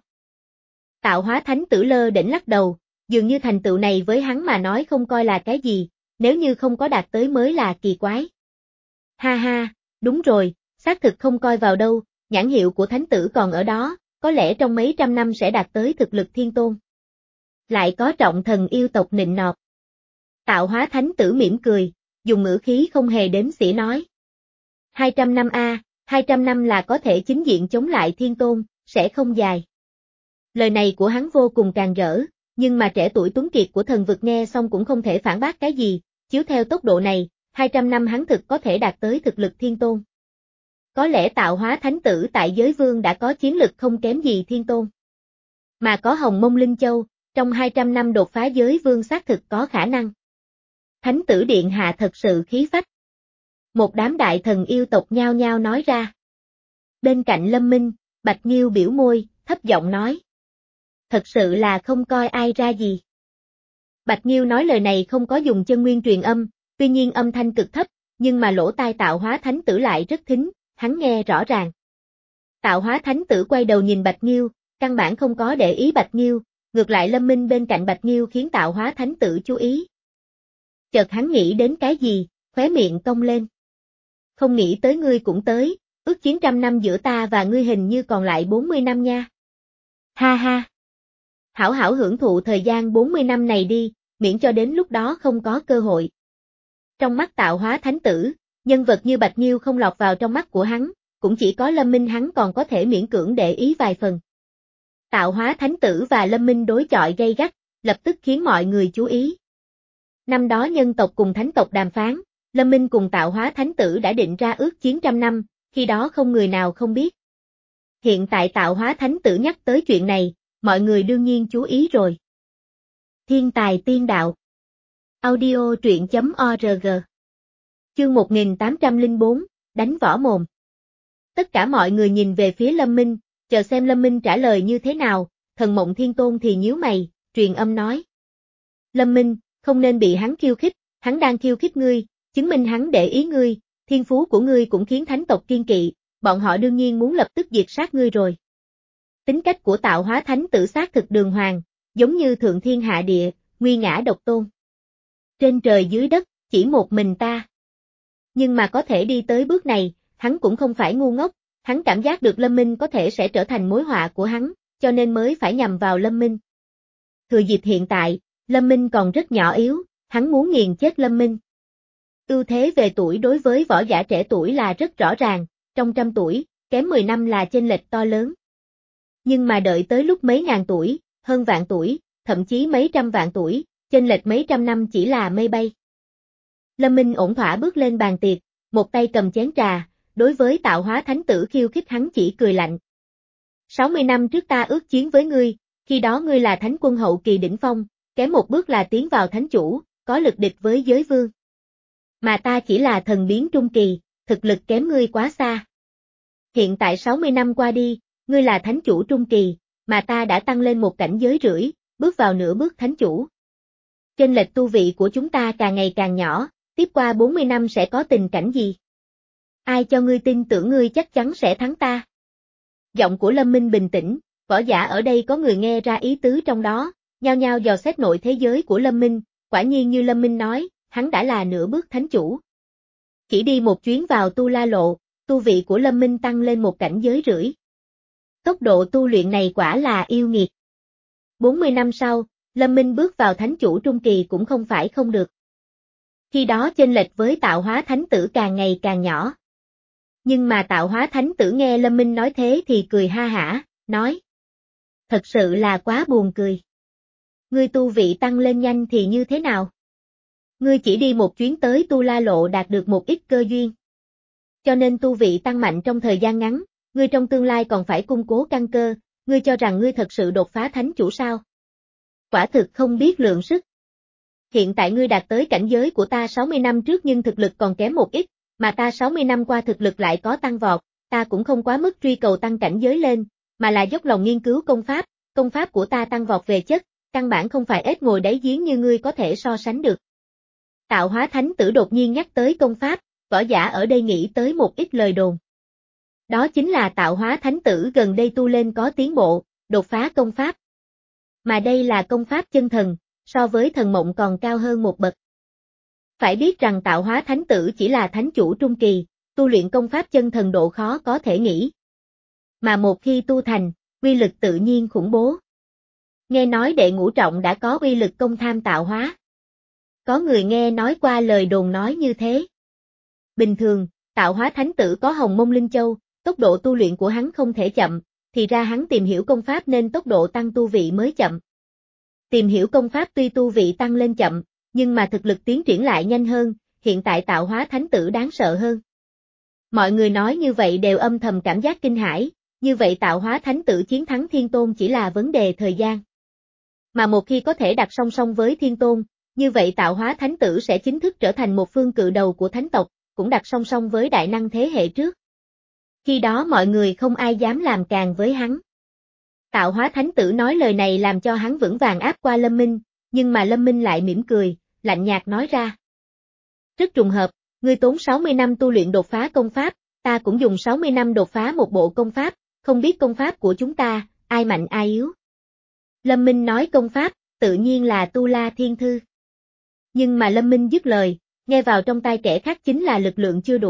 Tạo hóa thánh tử lơ đễnh lắc đầu, dường như thành tựu này với hắn mà nói không coi là cái gì, nếu như không có đạt tới mới là kỳ quái. Ha ha, đúng rồi, xác thực không coi vào đâu, nhãn hiệu của thánh tử còn ở đó, có lẽ trong mấy trăm năm sẽ đạt tới thực lực thiên tôn. Lại có trọng thần yêu tộc nịnh nọt. Tạo hóa thánh tử mỉm cười, dùng ngữ khí không hề đếm xỉa nói. hai trăm năm a, hai trăm năm là có thể chính diện chống lại thiên tôn, sẽ không dài. Lời này của hắn vô cùng càng rỡ, nhưng mà trẻ tuổi tuấn kiệt của thần vực nghe xong cũng không thể phản bác cái gì, chiếu theo tốc độ này, hai trăm năm hắn thực có thể đạt tới thực lực thiên tôn. Có lẽ tạo hóa thánh tử tại giới vương đã có chiến lực không kém gì thiên tôn. Mà có Hồng Mông Linh Châu, trong hai trăm năm đột phá giới vương xác thực có khả năng. Thánh tử điện hạ thật sự khí phách. Một đám đại thần yêu tộc nhao nhao nói ra. Bên cạnh Lâm Minh, Bạch Nghiêu biểu môi, thấp giọng nói. Thật sự là không coi ai ra gì. Bạch Nghiêu nói lời này không có dùng chân nguyên truyền âm, tuy nhiên âm thanh cực thấp, nhưng mà lỗ tai tạo hóa thánh tử lại rất thính, hắn nghe rõ ràng. Tạo hóa thánh tử quay đầu nhìn Bạch Nghiêu, căn bản không có để ý Bạch Nghiêu, ngược lại Lâm Minh bên cạnh Bạch Nghiêu khiến tạo hóa thánh tử chú ý. Chợt hắn nghĩ đến cái gì, khóe miệng cong lên. Không nghĩ tới ngươi cũng tới, ước chiến trăm năm giữa ta và ngươi hình như còn lại bốn mươi năm nha. Ha ha. Hảo hảo hưởng thụ thời gian bốn mươi năm này đi, miễn cho đến lúc đó không có cơ hội. Trong mắt Tạo Hóa Thánh Tử, nhân vật như Bạch Nghiêu không lọt vào trong mắt của hắn, cũng chỉ có Lâm Minh hắn còn có thể miễn cưỡng để ý vài phần. Tạo Hóa Thánh Tử và Lâm Minh đối chọi gay gắt, lập tức khiến mọi người chú ý. Năm đó nhân tộc cùng thánh tộc đàm phán, Lâm Minh cùng Tạo Hóa Thánh Tử đã định ra ước chiến trăm năm, khi đó không người nào không biết. Hiện tại Tạo Hóa Thánh Tử nhắc tới chuyện này, mọi người đương nhiên chú ý rồi. Thiên tài tiên đạo. Audio truyện chấm org. Chương một nghìn tám trăm lẻ bốn, đánh võ mồm. Tất cả mọi người nhìn về phía Lâm Minh, chờ xem Lâm Minh trả lời như thế nào, Thần Mộng Thiên Tôn thì nhíu mày, truyền âm nói. Lâm Minh, không nên bị hắn khiêu khích, hắn đang khiêu khích ngươi, chứng minh hắn để ý ngươi, thiên phú của ngươi cũng khiến thánh tộc kiên kỵ, bọn họ đương nhiên muốn lập tức diệt sát ngươi rồi. Tính cách của Tạo Hóa Thánh Tử xác thực đường hoàng, giống như thượng thiên hạ địa, nguy ngã độc tôn. Trên trời dưới đất, chỉ một mình ta. Nhưng mà có thể đi tới bước này, hắn cũng không phải ngu ngốc, hắn cảm giác được Lâm Minh có thể sẽ trở thành mối họa của hắn, cho nên mới phải nhằm vào Lâm Minh. Thừa dịp hiện tại, Lâm Minh còn rất nhỏ yếu, hắn muốn nghiền chết Lâm Minh. Ưu thế về tuổi đối với võ giả trẻ tuổi là rất rõ ràng, trong trăm tuổi, kém mười năm là chênh lệch to lớn. Nhưng mà đợi tới lúc mấy ngàn tuổi, hơn vạn tuổi, thậm chí mấy trăm vạn tuổi, chênh lệch mấy trăm năm chỉ là mây bay. Lâm Minh ổn thỏa bước lên bàn tiệc, một tay cầm chén trà, đối với Tạo Hóa Thánh Tử khiêu khích hắn chỉ cười lạnh. sáu mươi năm trước ta ước chiến với ngươi, khi đó ngươi là thánh quân hậu kỳ đỉnh phong, kém một bước là tiến vào thánh chủ, có lực địch với giới vương. Mà ta chỉ là thần biến trung kỳ, thực lực kém ngươi quá xa. Hiện tại sáu mươi năm qua đi, ngươi là thánh chủ trung kỳ, mà ta đã tăng lên một cảnh giới rưỡi, bước vào nửa bước thánh chủ. Chênh lệch tu vị của chúng ta càng ngày càng nhỏ, tiếp qua bốn mươi năm sẽ có tình cảnh gì? Ai cho ngươi tin tưởng ngươi chắc chắn sẽ thắng ta? Giọng của Lâm Minh bình tĩnh, võ giả ở đây có người nghe ra ý tứ trong đó, nhao nhao dò xét nội thế giới của Lâm Minh, quả nhiên như Lâm Minh nói, hắn đã là nửa bước thánh chủ. Chỉ đi một chuyến vào Tu La Lộ, tu vị của Lâm Minh tăng lên một cảnh giới rưỡi. Tốc độ tu luyện này quả là yêu nghiệt. bốn mươi năm sau, Lâm Minh bước vào thánh chủ trung kỳ cũng không phải không được. Khi đó chênh lệch với Tạo Hóa Thánh Tử càng ngày càng nhỏ. Nhưng mà Tạo Hóa Thánh Tử nghe Lâm Minh nói thế thì cười ha hả, nói. Thật sự là quá buồn cười. Ngươi tu vị tăng lên nhanh thì như thế nào? Ngươi chỉ đi một chuyến tới Tu La Lộ đạt được một ít cơ duyên. Cho nên tu vị tăng mạnh trong thời gian ngắn, ngươi trong tương lai còn phải củng cố căn cơ, ngươi cho rằng ngươi thật sự đột phá thánh chủ sao? Quả thực không biết lượng sức. Hiện tại ngươi đạt tới cảnh giới của ta sáu mươi năm trước nhưng thực lực còn kém một ít, mà ta sáu mươi năm qua thực lực lại có tăng vọt, ta cũng không quá mức truy cầu tăng cảnh giới lên, mà là dốc lòng nghiên cứu công pháp, công pháp của ta tăng vọt về chất, căn bản không phải ếch ngồi đáy giếng như ngươi có thể so sánh được. Tạo Hóa Thánh Tử đột nhiên nhắc tới công pháp, võ giả ở đây nghĩ tới một ít lời đồn. Đó chính là Tạo Hóa Thánh Tử gần đây tu lên có tiến bộ, đột phá công pháp. Mà đây là công pháp chân thần, so với thần mộng còn cao hơn một bậc. Phải biết rằng Tạo Hóa Thánh Tử chỉ là thánh chủ trung kỳ, tu luyện công pháp chân thần độ khó có thể nghĩ. Mà một khi tu thành, uy lực tự nhiên khủng bố. Nghe nói đệ ngũ trọng đã có uy lực công tham tạo hóa. Có người nghe nói qua lời đồn nói như thế. Bình thường, Tạo Hóa Thánh Tử có Hồng Mông Linh Châu, tốc độ tu luyện của hắn không thể chậm, thì ra hắn tìm hiểu công pháp nên tốc độ tăng tu vị mới chậm. Tìm hiểu công pháp tuy tu vị tăng lên chậm, nhưng mà thực lực tiến triển lại nhanh hơn, hiện tại Tạo Hóa Thánh Tử đáng sợ hơn. Mọi người nói như vậy đều âm thầm cảm giác kinh hãi, như vậy Tạo Hóa Thánh Tử chiến thắng Thiên Tôn chỉ là vấn đề thời gian. Mà một khi có thể đặt song song với Thiên Tôn, như vậy Tạo Hóa Thánh Tử sẽ chính thức trở thành một phương cự đầu của thánh tộc, cũng đặt song song với đại năng thế hệ trước. Khi đó mọi người không ai dám làm càng với hắn. Tạo Hóa Thánh Tử nói lời này làm cho hắn vững vàng áp qua Lâm Minh, nhưng mà Lâm Minh lại mỉm cười, lạnh nhạt nói ra. Rất trùng hợp, ngươi tốn sáu mươi năm tu luyện đột phá công pháp, ta cũng dùng sáu mươi năm đột phá một bộ công pháp, không biết công pháp của chúng ta, ai mạnh ai yếu. Lâm Minh nói công pháp, tự nhiên là Tu La Thiên Thư. Nhưng mà Lâm Minh dứt lời, nghe vào trong tai kẻ khác chính là lực lượng chưa đủ,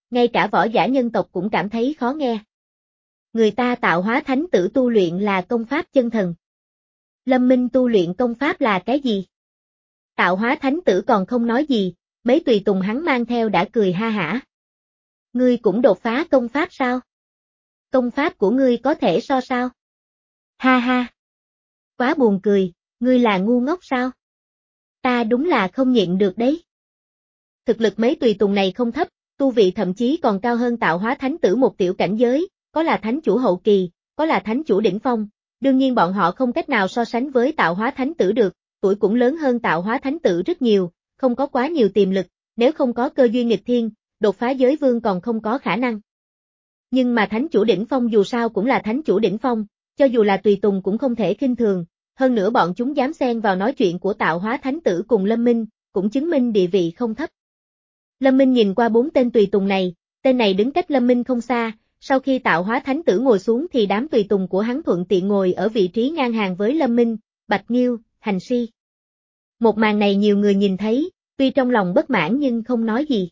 ngay cả võ giả nhân tộc cũng cảm thấy khó nghe. Người ta tạo hóa thánh tử tu luyện là công pháp chân thần. Lâm Minh tu luyện công pháp là cái gì? Tạo hóa thánh tử còn không nói gì, mấy tùy tùng hắn mang theo đã cười ha hả. Ngươi cũng đột phá công pháp sao? Công pháp của ngươi có thể so sao? Ha ha. Quá buồn cười, ngươi là ngu ngốc sao? Ta đúng là không nhịn được đấy. Thực lực mấy tùy tùng này không thấp, tu vị thậm chí còn cao hơn tạo hóa thánh tử một tiểu cảnh giới, có là thánh chủ hậu kỳ, có là thánh chủ đỉnh phong. Đương nhiên bọn họ không cách nào so sánh với tạo hóa thánh tử được, tuổi cũng lớn hơn tạo hóa thánh tử rất nhiều, không có quá nhiều tiềm lực, nếu không có cơ duyên nghịch thiên, đột phá giới vương còn không có khả năng. Nhưng mà thánh chủ đỉnh phong dù sao cũng là thánh chủ đỉnh phong, cho dù là tùy tùng cũng không thể khinh thường, hơn nữa bọn chúng dám xen vào nói chuyện của tạo hóa thánh tử cùng Lâm Minh, cũng chứng minh địa vị không thấp. Lâm Minh nhìn qua bốn tên tùy tùng này, tên này đứng cách Lâm Minh không xa, sau khi tạo hóa thánh tử ngồi xuống thì đám tùy tùng của hắn thuận tiện ngồi ở vị trí ngang hàng với Lâm Minh, Bạch Nghiêu, Hành Si. Một màn này nhiều người nhìn thấy, tuy trong lòng bất mãn nhưng không nói gì.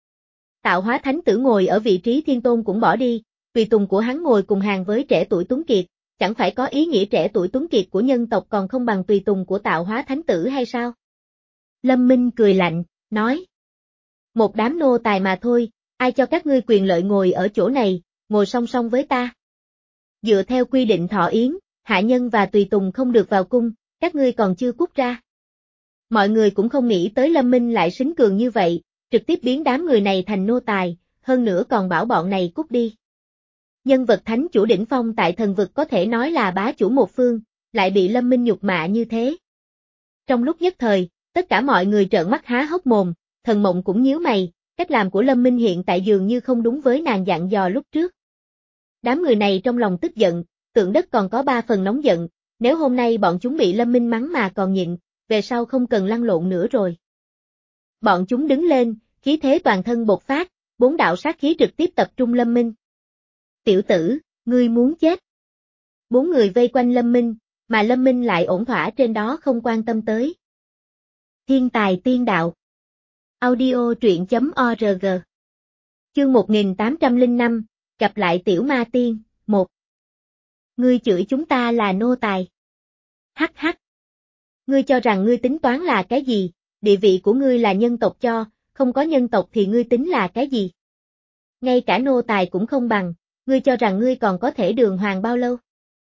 Tạo hóa thánh tử ngồi ở vị trí thiên tôn cũng bỏ đi, tùy tùng của hắn ngồi cùng hàng với trẻ tuổi tuấn kiệt, chẳng phải có ý nghĩa trẻ tuổi tuấn kiệt của nhân tộc còn không bằng tùy tùng của tạo hóa thánh tử hay sao? Lâm Minh cười lạnh, nói. Một đám nô tài mà thôi, ai cho các ngươi quyền lợi ngồi ở chỗ này, ngồi song song với ta. Dựa theo quy định thọ yến, hạ nhân và tùy tùng không được vào cung, các ngươi còn chưa cút ra. Mọi người cũng không nghĩ tới Lâm Minh lại sính cường như vậy, trực tiếp biến đám người này thành nô tài, hơn nữa còn bảo bọn này cút đi. Nhân vật thánh chủ đỉnh phong tại thần vực có thể nói là bá chủ một phương, lại bị Lâm Minh nhục mạ như thế. Trong lúc nhất thời, tất cả mọi người trợn mắt há hốc mồm, Thần Mộng cũng nhíu mày, cách làm của Lâm Minh hiện tại dường như không đúng với nàng dặn dò lúc trước. Đám người này trong lòng tức giận, tượng đất còn có ba phần nóng giận, nếu hôm nay bọn chúng bị Lâm Minh mắng mà còn nhịn, về sau không cần lăn lộn nữa rồi. Bọn chúng đứng lên, khí thế toàn thân bộc phát, bốn đạo sát khí trực tiếp tập trung Lâm Minh. Tiểu tử, ngươi muốn chết. Bốn người vây quanh Lâm Minh, mà Lâm Minh lại ổn thỏa trên đó không quan tâm tới. Thiên tài tiên đạo. Audio truyện chấm org. Chương một nghìn tám trăm lẻ năm, gặp lại tiểu ma tiên, một. Ngươi chửi chúng ta là nô tài. Hắc hắc. Ngươi cho rằng ngươi tính toán là cái gì, địa vị của ngươi là nhân tộc cho, không có nhân tộc thì ngươi tính là cái gì? Ngay cả nô tài cũng không bằng, ngươi cho rằng ngươi còn có thể đường hoàng bao lâu?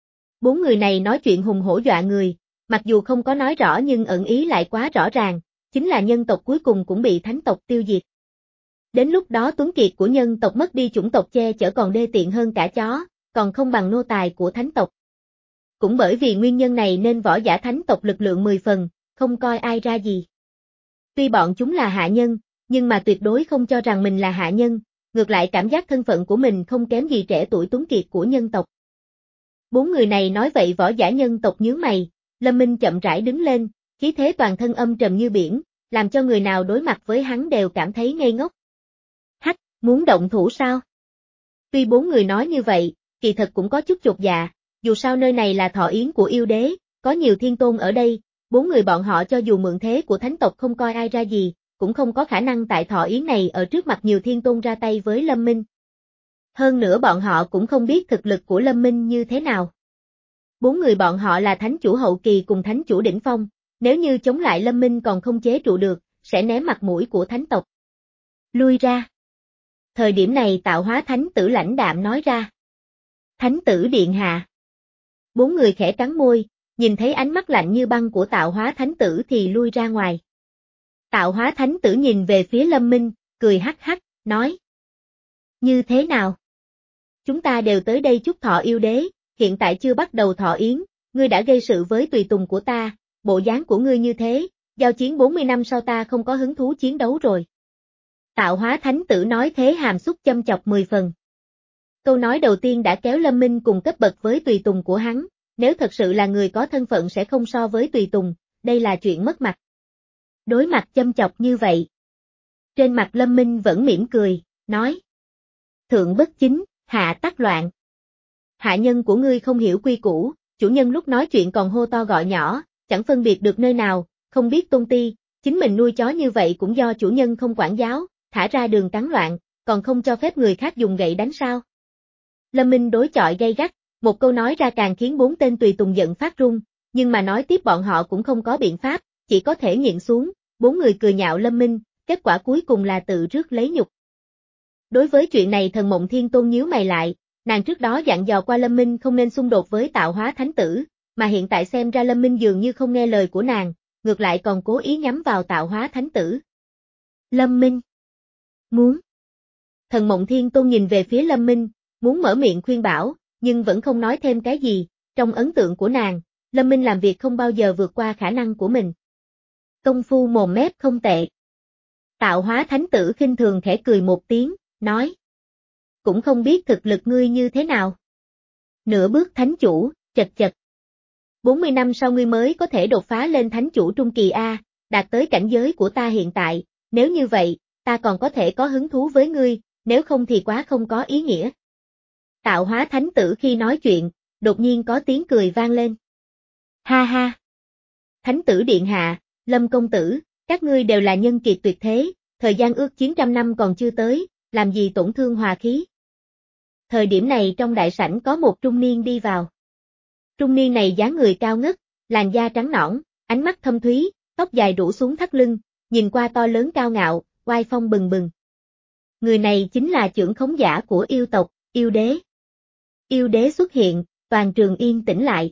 Bốn người này nói chuyện hùng hổ dọa người, mặc dù không có nói rõ nhưng ẩn ý lại quá rõ ràng, chính là nhân tộc cuối cùng cũng bị thánh tộc tiêu diệt. Đến lúc đó tuấn kiệt của nhân tộc mất đi chủng tộc che chở còn đê tiện hơn cả chó, còn không bằng nô tài của thánh tộc. Cũng bởi vì nguyên nhân này nên võ giả thánh tộc lực lượng mười phần, không coi ai ra gì. Tuy bọn chúng là hạ nhân, nhưng mà tuyệt đối không cho rằng mình là hạ nhân, ngược lại cảm giác thân phận của mình không kém gì trẻ tuổi tuấn kiệt của nhân tộc. Bốn người này nói vậy võ giả nhân tộc nhướng mày, Lâm Minh chậm rãi đứng lên, khí thế toàn thân âm trầm như biển, làm cho người nào đối mặt với hắn đều cảm thấy ngây ngốc. Hắc, muốn động thủ sao? Tuy bốn người nói như vậy, kỳ thật cũng có chút chột dạ, dù sao nơi này là thọ yến của yêu đế, có nhiều thiên tôn ở đây, bốn người bọn họ cho dù mượn thế của thánh tộc không coi ai ra gì, cũng không có khả năng tại thọ yến này ở trước mặt nhiều thiên tôn ra tay với Lâm Minh. Hơn nữa bọn họ cũng không biết thực lực của Lâm Minh như thế nào. Bốn người bọn họ là thánh chủ hậu kỳ cùng thánh chủ đỉnh phong, nếu như chống lại Lâm Minh còn không chế trụ được, sẽ ném mặt mũi của thánh tộc. Lui ra. Thời điểm này tạo hóa thánh tử lãnh đạm nói ra. Thánh tử điện hạ. Bốn người khẽ cắn môi, nhìn thấy ánh mắt lạnh như băng của tạo hóa thánh tử thì lui ra ngoài. Tạo hóa thánh tử nhìn về phía Lâm Minh, cười hắc hắc, nói. Như thế nào? Chúng ta đều tới đây chúc thọ yêu đế, hiện tại chưa bắt đầu thọ yến, ngươi đã gây sự với tùy tùng của ta, bộ dáng của ngươi như thế, giao chiến bốn mươi năm sau ta không có hứng thú chiến đấu rồi. Tạo hóa thánh tử nói thế hàm xúc châm chọc mười phần. Câu nói đầu tiên đã kéo Lâm Minh cùng cấp bậc với tùy tùng của hắn, nếu thật sự là người có thân phận sẽ không so với tùy tùng, đây là chuyện mất mặt. Đối mặt châm chọc như vậy. Trên mặt Lâm Minh vẫn mỉm cười, nói. Thượng bất chính, hạ tắc loạn. Hạ nhân của ngươi không hiểu quy củ, chủ nhân lúc nói chuyện còn hô to gọi nhỏ, chẳng phân biệt được nơi nào, không biết tôn ti, chính mình nuôi chó như vậy cũng do chủ nhân không quản giáo, thả ra đường tán loạn, còn không cho phép người khác dùng gậy đánh sao? Lâm Minh đối chọi gay gắt, một câu nói ra càng khiến bốn tên tùy tùng giận phát run, nhưng mà nói tiếp bọn họ cũng không có biện pháp, chỉ có thể nhịn xuống, bốn người cười nhạo Lâm Minh, kết quả cuối cùng là tự rước lấy nhục. Đối với chuyện này Thần Mộng Thiên Tôn nhíu mày lại, nàng trước đó dặn dò qua Lâm Minh không nên xung đột với Tạo Hóa Thánh Tử, mà hiện tại xem ra Lâm Minh dường như không nghe lời của nàng, ngược lại còn cố ý nhắm vào Tạo Hóa Thánh Tử. Lâm Minh muốn. Thần Mộng Thiên Tôn nhìn về phía Lâm Minh, muốn mở miệng khuyên bảo, nhưng vẫn không nói thêm cái gì, trong ấn tượng của nàng, Lâm Minh làm việc không bao giờ vượt qua khả năng của mình. Công phu mồm mép không tệ. Tạo Hóa Thánh Tử khinh thường khẽ cười một tiếng, nói. Cũng không biết thực lực ngươi như thế nào. Nửa bước thánh chủ, chật chật. bốn mươi năm sau ngươi mới có thể đột phá lên thánh chủ trung kỳ A, đạt tới cảnh giới của ta hiện tại, nếu như vậy, ta còn có thể có hứng thú với ngươi, nếu không thì quá không có ý nghĩa. Tạo Hóa Thánh Tử khi nói chuyện, đột nhiên có tiếng cười vang lên. Ha ha! Thánh Tử Điện Hạ, Lâm Công Tử, các ngươi đều là nhân kiệt tuyệt thế, thời gian ước chín trăm năm còn chưa tới, làm gì tổn thương hòa khí. Thời điểm này trong đại sảnh có một trung niên đi vào. Trung niên này dáng người cao ngất, làn da trắng nõn, ánh mắt thâm thúy, tóc dài rủ xuống thắt lưng, nhìn qua to lớn cao ngạo, oai phong bừng bừng. Người này chính là trưởng khống giả của yêu tộc, yêu đế. Yêu đế xuất hiện, toàn trường yên tĩnh lại.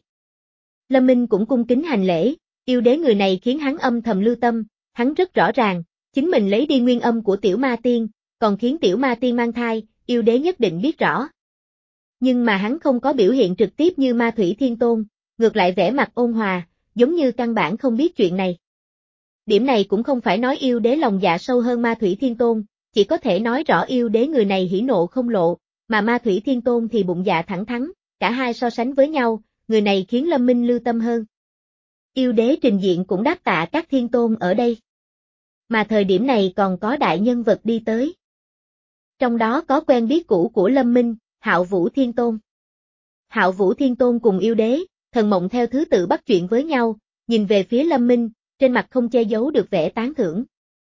Lâm Minh cũng cung kính hành lễ, yêu đế người này khiến hắn âm thầm lưu tâm, hắn rất rõ ràng, chính mình lấy đi nguyên âm của tiểu ma tiên, còn khiến tiểu ma tiên mang thai, yêu đế nhất định biết rõ. Nhưng mà hắn không có biểu hiện trực tiếp như Ma Thủy Thiên Tôn, ngược lại vẻ mặt ôn hòa, giống như căn bản không biết chuyện này. Điểm này cũng không phải nói yêu đế lòng dạ sâu hơn Ma Thủy Thiên Tôn, chỉ có thể nói rõ yêu đế người này hỉ nộ không lộ, mà Ma Thủy Thiên Tôn thì bụng dạ thẳng thắn, cả hai so sánh với nhau, người này khiến Lâm Minh lưu tâm hơn. Yêu đế trình diện cũng đáp tạ các thiên tôn ở đây. Mà thời điểm này còn có đại nhân vật đi tới. Trong đó có quen biết cũ của Lâm Minh, Hạo Vũ Thiên Tôn. Hạo Vũ Thiên Tôn cùng yêu đế, Thần Mộng theo thứ tự bắt chuyện với nhau, nhìn về phía Lâm Minh, trên mặt không che giấu được vẻ tán thưởng.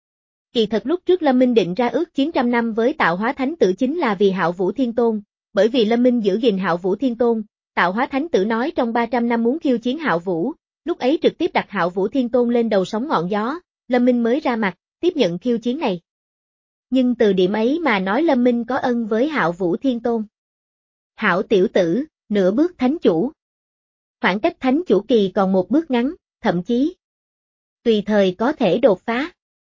Kỳ thật lúc trước Lâm Minh định ra ước chín trăm năm với Tạo Hóa Thánh Tử chính là vì Hạo Vũ Thiên Tôn, bởi vì Lâm Minh giữ gìn Hạo Vũ Thiên Tôn, Tạo Hóa Thánh Tử nói trong ba trăm năm muốn khiêu chiến Hạo Vũ, lúc ấy trực tiếp đặt Hạo Vũ Thiên Tôn lên đầu sóng ngọn gió, Lâm Minh mới ra mặt, tiếp nhận khiêu chiến này. Nhưng từ điểm ấy mà nói Lâm Minh có ân với Hạo Vũ Thiên Tôn. Hạo tiểu tử, nửa bước thánh chủ. Khoảng cách thánh chủ kỳ còn một bước ngắn, thậm chí tùy thời có thể đột phá.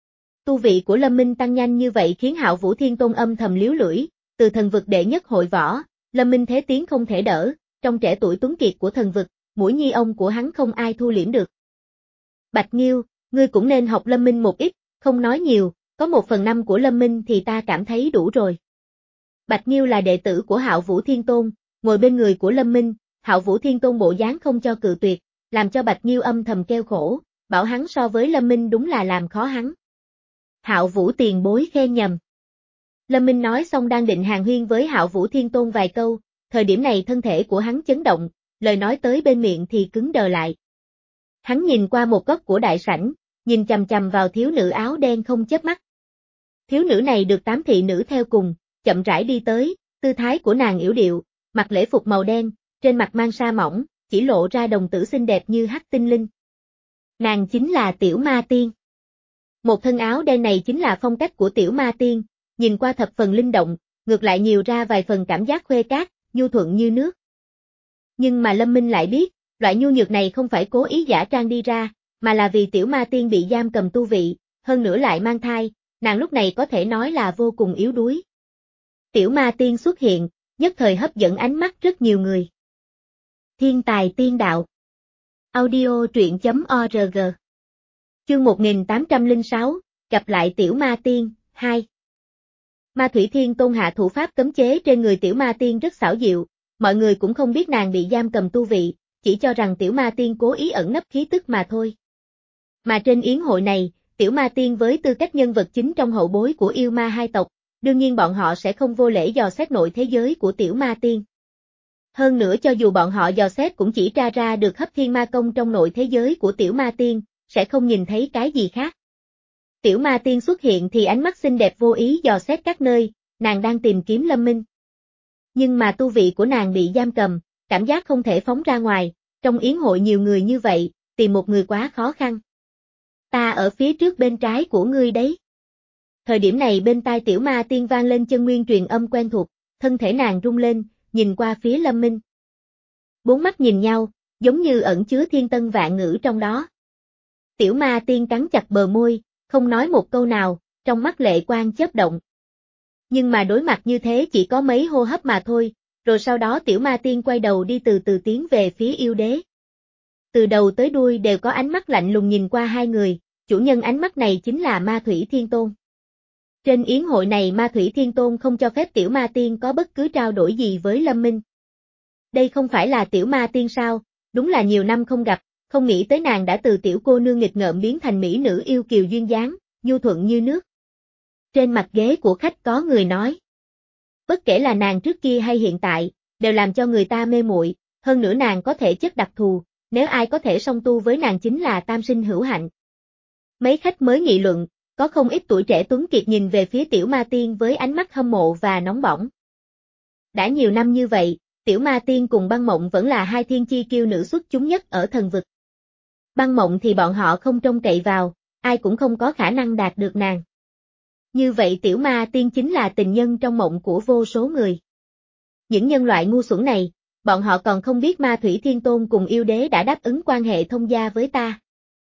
Tu vị của Lâm Minh tăng nhanh như vậy khiến Hạo Vũ Thiên Tôn âm thầm liếu lưỡi, từ thần vực đệ nhất hội võ, Lâm Minh thế tiến không thể đỡ, trong trẻ tuổi tuấn kiệt của thần vực, mũi nhi ông của hắn không ai thu liễm được. Bạch Nghiêu, ngươi cũng nên học Lâm Minh một ít, không nói nhiều, có một phần năm của Lâm Minh thì ta cảm thấy đủ rồi. Bạch Nghiêu là đệ tử của Hạo Vũ Thiên Tôn, ngồi bên người của Lâm Minh, Hạo Vũ Thiên Tôn bộ dáng không cho cự tuyệt, làm cho Bạch Nghiêu âm thầm kêu khổ, bảo hắn so với Lâm Minh đúng là làm khó hắn. Hạo Vũ tiền bối khen nhầm. Lâm Minh nói xong đang định hàn huyên với Hạo Vũ Thiên Tôn vài câu, thời điểm này thân thể của hắn chấn động, lời nói tới bên miệng thì cứng đờ lại. Hắn nhìn qua một góc của đại sảnh, nhìn chằm chằm vào thiếu nữ áo đen không chớp mắt. Thiếu nữ này được tám thị nữ theo cùng, chậm rãi đi tới, tư thái của nàng yểu điệu, mặc lễ phục màu đen, trên mặt mang sa mỏng, chỉ lộ ra đồng tử xinh đẹp như hắc tinh linh. Nàng chính là Tiểu Ma Tiên. Một thân áo đen này chính là phong cách của Tiểu Ma Tiên, nhìn qua thập phần linh động, ngược lại nhiều ra vài phần cảm giác khuê cát, nhu thuận như nước. Nhưng mà Lâm Minh lại biết, loại nhu nhược này không phải cố ý giả trang đi ra, mà là vì Tiểu Ma Tiên bị giam cầm tu vị, hơn nữa lại mang thai, nàng lúc này có thể nói là vô cùng yếu đuối. Tiểu Ma Tiên xuất hiện, nhất thời hấp dẫn ánh mắt rất nhiều người. Thiên tài tiên đạo. Audio truyện chấm org. Chương một nghìn tám trăm lẻ sáu, gặp lại Tiểu Ma Tiên, hai. Ma Thủy Thiên Tôn hạ thủ pháp cấm chế trên người Tiểu Ma Tiên rất xảo diệu, mọi người cũng không biết nàng bị giam cầm tu vị, chỉ cho rằng Tiểu Ma Tiên cố ý ẩn nấp khí tức mà thôi. Mà trên yến hội này, Tiểu Ma Tiên với tư cách nhân vật chính trong hậu bối của yêu ma hai tộc, đương nhiên bọn họ sẽ không vô lễ dò xét nội thế giới của Tiểu Ma Tiên. Hơn nữa cho dù bọn họ dò xét cũng chỉ tra ra được hấp thiên ma công trong nội thế giới của Tiểu Ma Tiên, sẽ không nhìn thấy cái gì khác. Tiểu Ma Tiên xuất hiện thì ánh mắt xinh đẹp vô ý dò xét các nơi, nàng đang tìm kiếm Lâm Minh. Nhưng mà tu vị của nàng bị giam cầm, cảm giác không thể phóng ra ngoài, trong yến hội nhiều người như vậy, tìm một người quá khó khăn. Ta ở phía trước bên trái của ngươi đấy. Thời điểm này bên tai Tiểu Ma Tiên vang lên chân nguyên truyền âm quen thuộc, thân thể nàng rung lên, nhìn qua phía Lâm Minh. Bốn mắt nhìn nhau, giống như ẩn chứa thiên tân vạn ngữ trong đó. Tiểu Ma Tiên cắn chặt bờ môi, không nói một câu nào, trong mắt lệ quang chớp động. Nhưng mà đối mặt như thế chỉ có mấy hô hấp mà thôi, rồi sau đó Tiểu Ma Tiên quay đầu đi từ từ tiến về phía yêu đế. Từ đầu tới đuôi đều có ánh mắt lạnh lùng nhìn qua hai người, chủ nhân ánh mắt này chính là Ma Thủy Thiên Tôn. Trên yến hội này Ma Thủy Thiên Tôn không cho phép Tiểu Ma Tiên có bất cứ trao đổi gì với Lâm Minh. Đây không phải là Tiểu Ma Tiên sao, đúng là nhiều năm không gặp, không nghĩ tới nàng đã từ tiểu cô nương nghịch ngợm biến thành mỹ nữ yêu kiều duyên dáng, nhu thuận như nước. Trên mặt ghế của khách có người nói. Bất kể là nàng trước kia hay hiện tại, đều làm cho người ta mê muội, hơn nữa nàng có thể chất đặc thù, nếu ai có thể song tu với nàng chính là tam sinh hữu hạnh. Mấy khách mới nghị luận, có không ít tuổi trẻ tuấn kiệt nhìn về phía Tiểu Ma Tiên với ánh mắt hâm mộ và nóng bỏng. Đã nhiều năm như vậy, Tiểu Ma Tiên cùng Băng Mộng vẫn là hai thiên chi kiêu nữ xuất chúng nhất ở thần vực. Băng Mộng thì bọn họ không trông cậy vào, ai cũng không có khả năng đạt được nàng. Như vậy Tiểu Ma Tiên chính là tình nhân trong mộng của vô số người. Những nhân loại ngu xuẩn này, bọn họ còn không biết Ma Thủy Thiên Tôn cùng yêu đế đã đáp ứng quan hệ thông gia với ta.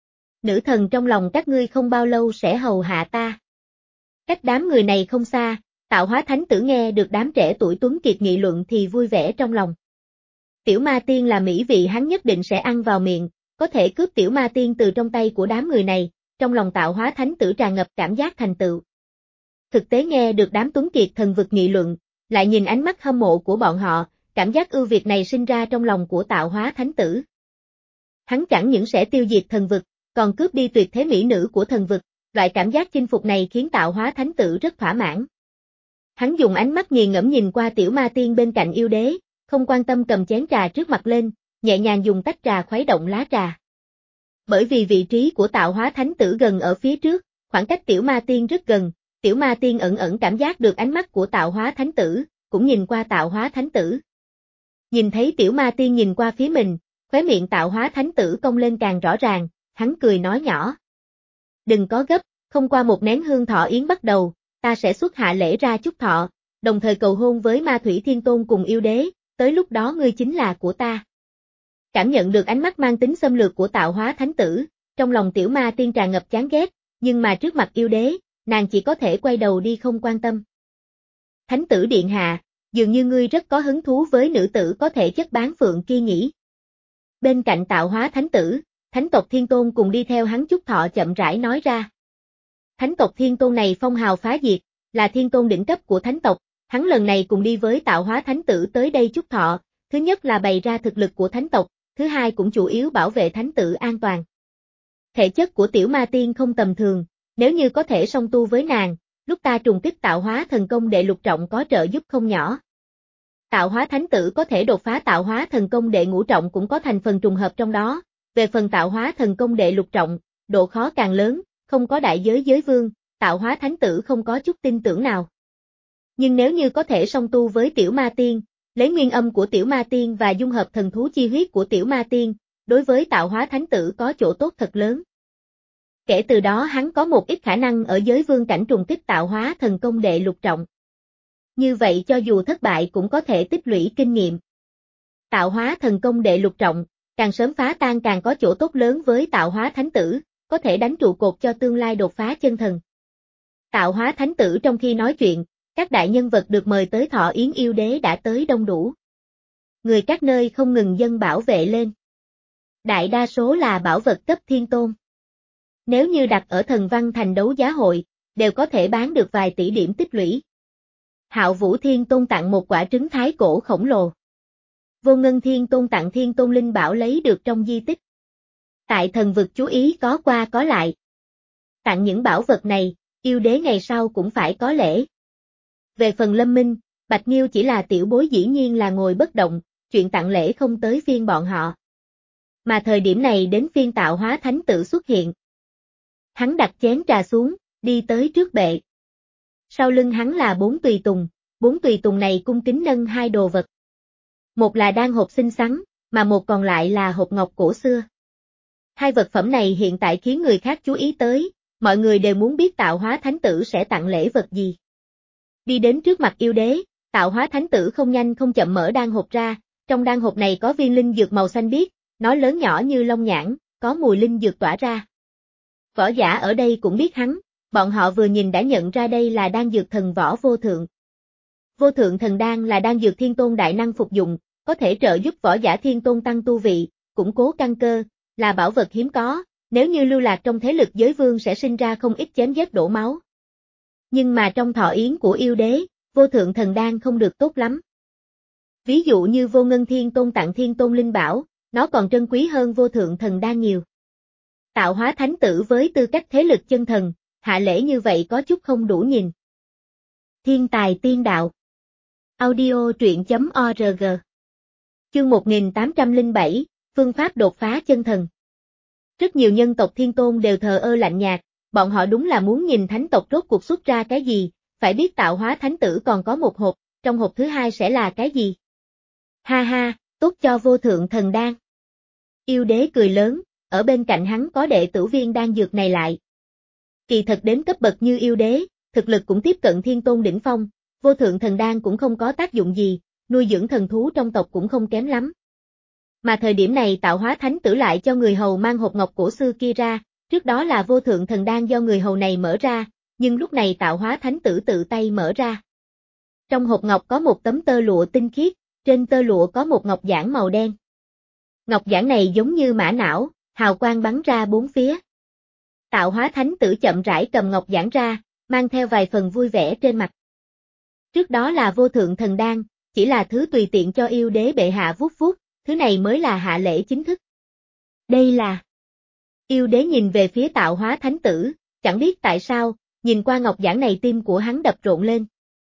Nữ thần trong lòng các ngươi không bao lâu sẽ hầu hạ ta. Cách đám người này không xa, Tạo Hóa Thánh Tử nghe được đám trẻ tuổi tuấn kiệt nghị luận thì vui vẻ trong lòng. Tiểu Ma Tiên là mỹ vị hắn nhất định sẽ ăn vào miệng, có thể cướp Tiểu Ma Tiên từ trong tay của đám người này, trong lòng Tạo Hóa Thánh Tử tràn ngập cảm giác thành tựu. Thực tế nghe được đám tuấn kiệt thần vực nghị luận, lại nhìn ánh mắt hâm mộ của bọn họ, cảm giác ưu việt này sinh ra trong lòng của Tạo Hóa Thánh Tử. Hắn chẳng những sẽ tiêu diệt thần vực, còn cướp đi tuyệt thế mỹ nữ của thần vực, loại cảm giác chinh phục này khiến Tạo Hóa Thánh Tử rất thỏa mãn. Hắn dùng ánh mắt nghiền ngẫm nhìn qua Tiểu Ma Tiên bên cạnh yêu đế, không quan tâm cầm chén trà trước mặt lên, nhẹ nhàng dùng tách trà khuấy động lá trà. Bởi vì vị trí của Tạo Hóa Thánh Tử gần ở phía trước, khoảng cách Tiểu Ma Tiên rất gần, Tiểu Ma Tiên ẩn ẩn cảm giác được ánh mắt của Tạo Hóa Thánh Tử, cũng nhìn qua Tạo Hóa Thánh Tử. Nhìn thấy Tiểu Ma Tiên nhìn qua phía mình, khóe miệng Tạo Hóa Thánh Tử cong lên càng rõ ràng, hắn cười nói nhỏ. Đừng có gấp, không qua một nén hương thọ yến bắt đầu, ta sẽ xuất hạ lễ ra chúc thọ, đồng thời cầu hôn với Ma Thủy Thiên Tôn cùng yêu đế, tới lúc đó ngươi chính là của ta. Cảm nhận được ánh mắt mang tính xâm lược của Tạo Hóa Thánh Tử, trong lòng Tiểu Ma Tiên tràn ngập chán ghét, nhưng mà trước mặt yêu đế, nàng chỉ có thể quay đầu đi không quan tâm. Thánh Tử điện hạ, dường như ngươi rất có hứng thú với nữ tử có thể chất bán phượng kia nhỉ. Bên cạnh Tạo Hóa Thánh Tử, Thánh tộc Thiên Tôn cùng đi theo hắn chúc thọ chậm rãi nói ra. Thánh tộc Thiên Tôn này phong hào phá diệt, là Thiên Tôn đỉnh cấp của Thánh tộc, hắn lần này cùng đi với Tạo Hóa Thánh Tử tới đây chúc thọ, thứ nhất là bày ra thực lực của Thánh tộc, thứ hai cũng chủ yếu bảo vệ Thánh Tử an toàn. Thể chất của Tiểu Ma Tiên không tầm thường, nếu như có thể song tu với nàng, lúc ta trùng kích Tạo Hóa Thần Công đệ lục trọng có trợ giúp không nhỏ. Tạo Hóa Thánh Tử có thể đột phá Tạo Hóa Thần Công đệ ngũ trọng cũng có thành phần trùng hợp trong đó, về phần Tạo Hóa Thần Công đệ lục trọng, độ khó càng lớn, không có đại giới giới vương, Tạo Hóa Thánh Tử không có chút tin tưởng nào. Nhưng nếu như có thể song tu với Tiểu Ma Tiên, lấy nguyên âm của Tiểu Ma Tiên và dung hợp thần thú chi huyết của Tiểu Ma Tiên, đối với Tạo Hóa Thánh Tử có chỗ tốt thật lớn. Kể từ đó hắn có một ít khả năng ở giới vương cảnh trùng kích Tạo Hóa Thần Công đệ lục trọng. Như vậy cho dù thất bại cũng có thể tích lũy kinh nghiệm. Tạo Hóa Thần Công đệ lục trọng, càng sớm phá tan càng có chỗ tốt lớn với Tạo Hóa Thánh Tử, có thể đánh trụ cột cho tương lai đột phá chân thần. Tạo Hóa Thánh Tử trong khi nói chuyện, các đại nhân vật được mời tới thọ yến yêu đế đã tới đông đủ. Người các nơi không ngừng dâng bảo vệ lên. Đại đa số là bảo vật cấp thiên tôn. Nếu như đặt ở Thần Văn Thành đấu giá hội, đều có thể bán được vài tỷ điểm tích lũy. Hạo Vũ Thiên Tôn tặng một quả trứng thái cổ khổng lồ. Vô Ngân Thiên Tôn tặng Thiên Tôn Linh Bảo lấy được trong di tích. Tại thần vực chú ý có qua có lại. Tặng những bảo vật này, yêu đế ngày sau cũng phải có lễ. Về phần Lâm Minh, Bạch Nghiêu chỉ là tiểu bối dĩ nhiên là ngồi bất động, chuyện tặng lễ không tới phiên bọn họ. Mà thời điểm này đến phiên Tạo Hóa Thánh Tử xuất hiện. Hắn đặt chén trà xuống, đi tới trước bệ. Sau lưng hắn là bốn tùy tùng, bốn tùy tùng này cung kính nâng hai đồ vật. Một là đan hộp xinh xắn, mà một còn lại là hộp ngọc cổ xưa. Hai vật phẩm này hiện tại khiến người khác chú ý tới, mọi người đều muốn biết Tạo Hóa Thánh Tử sẽ tặng lễ vật gì. Đi đến trước mặt yêu đế, Tạo Hóa Thánh Tử không nhanh không chậm mở đan hộp ra, trong đan hộp này có viên linh dược màu xanh biếc, nó lớn nhỏ như long nhãn, có mùi linh dược tỏa ra. Võ giả ở đây cũng biết hắn, bọn họ vừa nhìn đã nhận ra đây là đan dược thần võ vô thượng. Vô thượng thần đan là đan dược thiên tôn đại năng phục dụng, có thể trợ giúp võ giả thiên tôn tăng tu vị, củng cố căn cơ, là bảo vật hiếm có, nếu như lưu lạc trong thế lực giới vương sẽ sinh ra không ít chém giết đổ máu. Nhưng mà trong thọ yến của yêu đế, vô thượng thần đan không được tốt lắm. Ví dụ như vô ngân thiên tôn tặng thiên tôn linh bảo, nó còn trân quý hơn vô thượng thần đan nhiều. Tạo Hóa Thánh Tử với tư cách thế lực chân thần, hạ lễ như vậy có chút không đủ nhìn. Thiên tài tiên đạo. Audio truyện chấm org. Chương một nghìn tám trăm lẻ bảy, phương pháp đột phá chân thần. Rất nhiều nhân tộc thiên tôn đều thờ ơ lạnh nhạt, bọn họ đúng là muốn nhìn thánh tộc rốt cuộc xuất ra cái gì, phải biết Tạo Hóa Thánh Tử còn có một hộp, trong hộp thứ hai sẽ là cái gì? Ha ha, tốt cho vô thượng thần đan. Yêu đế cười lớn, ở bên cạnh hắn có đệ tử viên đan dược này lại. Kỳ thật đến cấp bậc như yêu đế, thực lực cũng tiếp cận thiên tôn đỉnh phong, vô thượng thần đan cũng không có tác dụng gì, nuôi dưỡng thần thú trong tộc cũng không kém lắm. Mà thời điểm này Tạo Hóa Thánh Tử lại cho người hầu mang hộp ngọc cổ xưa kia ra, trước đó là vô thượng thần đan do người hầu này mở ra, nhưng lúc này Tạo Hóa Thánh Tử tự tay mở ra. Trong hộp ngọc có một tấm tơ lụa tinh khiết, trên tơ lụa có một ngọc giản màu đen. Ngọc giản này giống như mã não, hào quang bắn ra bốn phía. Tạo Hóa Thánh Tử chậm rãi cầm ngọc giản ra, mang theo vài phần vui vẻ trên mặt. Trước đó là vô thượng thần đan, chỉ là thứ tùy tiện cho yêu đế bệ hạ vuốt vuốt, thứ này mới là hạ lễ chính thức. Đây là... Yêu đế nhìn về phía Tạo Hóa Thánh Tử, chẳng biết tại sao, nhìn qua ngọc giản này tim của hắn đập rộn lên.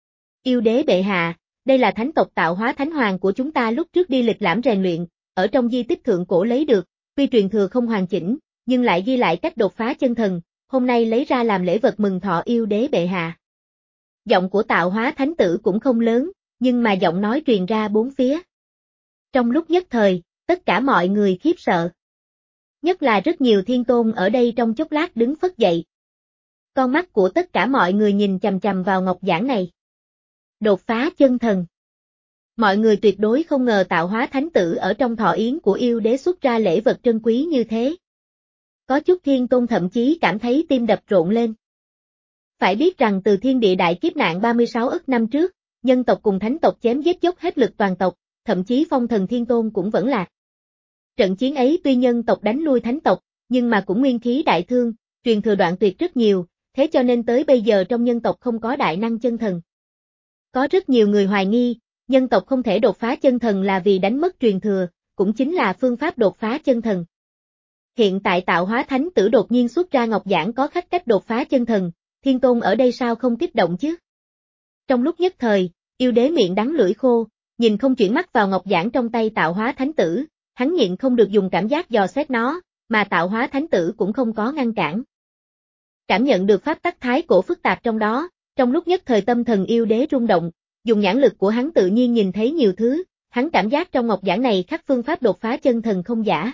Yêu đế bệ hạ, đây là thánh tộc Tạo Hóa Thánh Hoàng của chúng ta lúc trước đi lịch lãm rèn luyện, ở trong di tích thượng cổ lấy được, tuy truyền thừa không hoàn chỉnh, nhưng lại ghi lại cách đột phá chân thần, hôm nay lấy ra làm lễ vật mừng thọ yêu đế bệ hạ. Giọng của Tạo Hóa Thánh Tử cũng không lớn, nhưng mà giọng nói truyền ra bốn phía. Trong lúc nhất thời, tất cả mọi người khiếp sợ. Nhất là rất nhiều thiên tôn ở đây trong chốc lát đứng phất dậy. Con mắt của tất cả mọi người nhìn chằm chằm vào ngọc giản này. Đột phá chân thần. Mọi người tuyệt đối không ngờ Tạo Hóa Thánh Tử ở trong thọ yến của yêu đế xuất ra lễ vật trân quý như thế. Có chút thiên tôn thậm chí cảm thấy tim đập rộn lên. Phải biết rằng từ thiên địa đại kiếp nạn ba mươi sáu ức năm trước, nhân tộc cùng thánh tộc chém giết dốc hết lực toàn tộc, thậm chí phong thần thiên tôn cũng vẫn lạc. Trận chiến ấy tuy nhân tộc đánh lui thánh tộc, nhưng mà cũng nguyên khí đại thương, truyền thừa đoạn tuyệt rất nhiều, thế cho nên tới bây giờ trong nhân tộc không có đại năng chân thần. Có rất nhiều người hoài nghi, nhân tộc không thể đột phá chân thần là vì đánh mất truyền thừa, cũng chính là phương pháp đột phá chân thần. Hiện tại Tạo Hóa Thánh Tử đột nhiên xuất ra ngọc giản có khắc cách đột phá chân thần, thiên tôn ở đây sao không kích động chứ? Trong lúc nhất thời, yêu đế miệng đắng lưỡi khô, nhìn không chuyển mắt vào ngọc giản trong tay Tạo Hóa Thánh Tử, hắn nhịn không được dùng cảm giác dò xét nó, mà Tạo Hóa Thánh Tử cũng không có ngăn cản. Cảm nhận được pháp tắc thái cổ phức tạp trong đó, trong lúc nhất thời tâm thần yêu đế rung động, dùng nhãn lực của hắn tự nhiên nhìn thấy nhiều thứ, hắn cảm giác trong ngọc giản này khắc phương pháp đột phá chân thần không giả.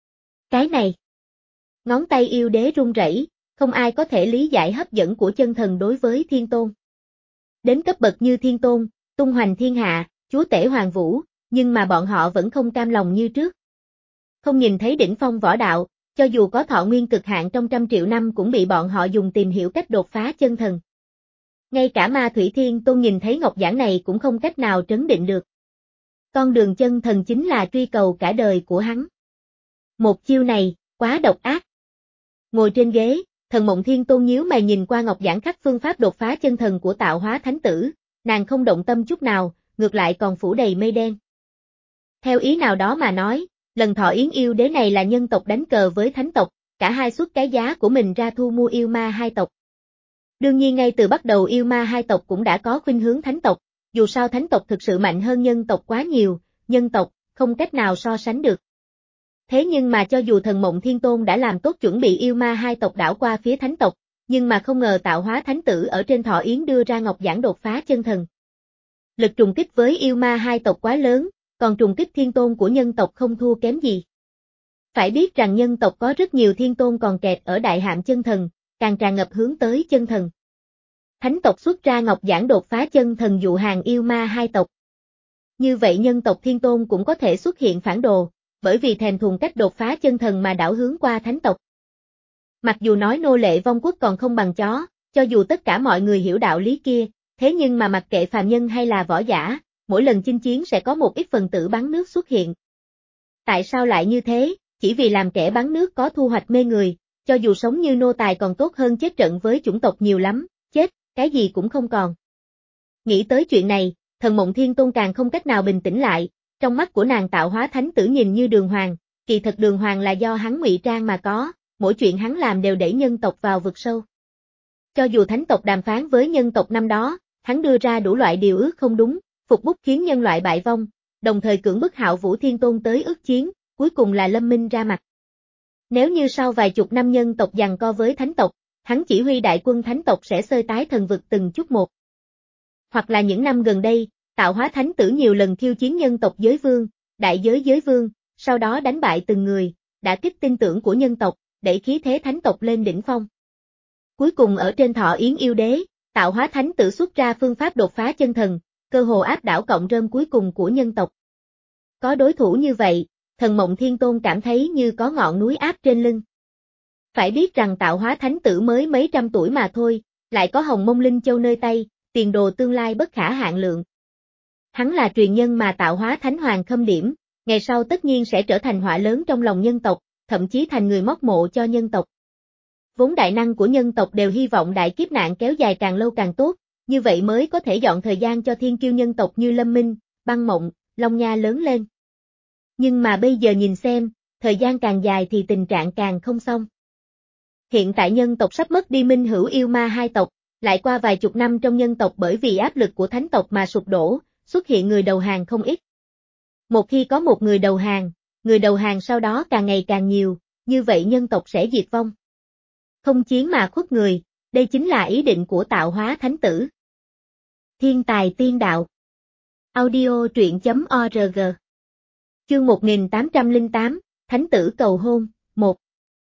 Cái này, ngón tay yêu đế run rẩy, không ai có thể lý giải hấp dẫn của chân thần đối với thiên tôn. Đến cấp bậc như thiên tôn, tung hoành thiên hạ, chúa tể hoàng vũ, nhưng mà bọn họ vẫn không cam lòng như trước. Không nhìn thấy đỉnh phong võ đạo, cho dù có thọ nguyên cực hạn trong trăm triệu năm cũng bị bọn họ dùng tìm hiểu cách đột phá chân thần. Ngay cả Ma Thủy Thiên Tôn nhìn thấy ngọc giản này cũng không cách nào trấn định được. Con đường chân thần chính là truy cầu cả đời của hắn. Một chiêu này, quá độc ác. Ngồi trên ghế, Thần Mộng Thiên Tôn nhíu mày nhìn qua ngọc giản khắc phương pháp đột phá chân thần của Tạo Hóa Thánh Tử, nàng không động tâm chút nào, ngược lại còn phủ đầy mây đen. Theo ý nào đó mà nói, lần thọ yến yêu đế này là nhân tộc đánh cờ với thánh tộc, cả hai xuất cái giá của mình ra thu mua yêu ma hai tộc. Đương nhiên ngay từ bắt đầu yêu ma hai tộc cũng đã có khuynh hướng thánh tộc, dù sao thánh tộc thực sự mạnh hơn nhân tộc quá nhiều, nhân tộc không cách nào so sánh được. Thế nhưng mà cho dù Thần Mộng Thiên Tôn đã làm tốt chuẩn bị yêu ma hai tộc đảo qua phía thánh tộc, nhưng mà không ngờ tạo hóa thánh tử ở trên thọ yến đưa ra ngọc giản đột phá chân thần. Lực trùng kích với yêu ma hai tộc quá lớn, còn trùng kích thiên tôn của nhân tộc không thua kém gì. Phải biết rằng nhân tộc có rất nhiều thiên tôn còn kẹt ở đại hạm chân thần, càng tràn ngập hướng tới chân thần. Thánh tộc xuất ra ngọc giản đột phá chân thần dụ hàng yêu ma hai tộc. Như vậy nhân tộc thiên tôn cũng có thể xuất hiện phản đồ, bởi vì thèm thuồng cách đột phá chân thần mà đảo hướng qua thánh tộc. Mặc dù nói nô lệ vong quốc còn không bằng chó, cho dù tất cả mọi người hiểu đạo lý kia, thế nhưng mà mặc kệ phàm nhân hay là võ giả, mỗi lần chinh chiến sẽ có một ít phần tử bắn nước xuất hiện. Tại sao lại như thế? Chỉ vì làm kẻ bắn nước có thu hoạch mê người, cho dù sống như nô tài còn tốt hơn chết trận với chủng tộc nhiều lắm, chết, cái gì cũng không còn. Nghĩ tới chuyện này, Thần Mộng Thiên Tôn càng không cách nào bình tĩnh lại, trong mắt của nàng tạo hóa thánh tử nhìn như đường hoàng, kỳ thật đường hoàng là do hắn ngụy trang mà có, mỗi chuyện hắn làm đều đẩy nhân tộc vào vực sâu. Cho dù thánh tộc đàm phán với nhân tộc năm đó, hắn đưa ra đủ loại điều ước không đúng, phục bút khiến nhân loại bại vong, đồng thời cưỡng bức Hạo Vũ Thiên Tôn tới ức chiến, cuối cùng là Lâm Minh ra mặt. Nếu như sau vài chục năm nhân tộc giằng co với thánh tộc, hắn chỉ huy đại quân thánh tộc sẽ xơi tái thần vực từng chút một. Hoặc là những năm gần đây, tạo hóa thánh tử nhiều lần khiêu chiến nhân tộc giới vương, đại giới giới vương, sau đó đánh bại từng người, đã kích tin tưởng của nhân tộc, đẩy khí thế thánh tộc lên đỉnh phong. Cuối cùng ở trên thọ yến yêu đế, tạo hóa thánh tử xuất ra phương pháp đột phá chân thần, cơ hồ áp đảo cộng rơm cuối cùng của nhân tộc. Có đối thủ như vậy, Thần Mộng Thiên Tôn cảm thấy như có ngọn núi áp trên lưng. Phải biết rằng tạo hóa thánh tử mới mấy trăm tuổi mà thôi, lại có hồng mông linh châu nơi tay, tiền đồ tương lai bất khả hạn lượng. Hắn là truyền nhân mà tạo hóa thánh hoàng khâm điểm, ngày sau tất nhiên sẽ trở thành họa lớn trong lòng nhân tộc, thậm chí thành người móc mộ cho nhân tộc. Vốn đại năng của nhân tộc đều hy vọng đại kiếp nạn kéo dài càng lâu càng tốt, như vậy mới có thể dọn thời gian cho thiên kiêu nhân tộc như Lâm Minh, Băng Mộng, Long Nha lớn lên. Nhưng mà bây giờ nhìn xem, thời gian càng dài thì tình trạng càng không xong. Hiện tại nhân tộc sắp mất đi minh hữu yêu ma hai tộc, lại qua vài chục năm trong nhân tộc bởi vì áp lực của thánh tộc mà sụp đổ, xuất hiện người đầu hàng không ít. Một khi có một người đầu hàng, người đầu hàng sau đó càng ngày càng nhiều, như vậy nhân tộc sẽ diệt vong. Không chiến mà khuất người, đây chính là ý định của tạo hóa thánh tử. Thiên tài tiên đạo. Audio truyện chấm org. Chương một nghìn tám trăm lẻ tám, Thánh tử cầu hôn, một.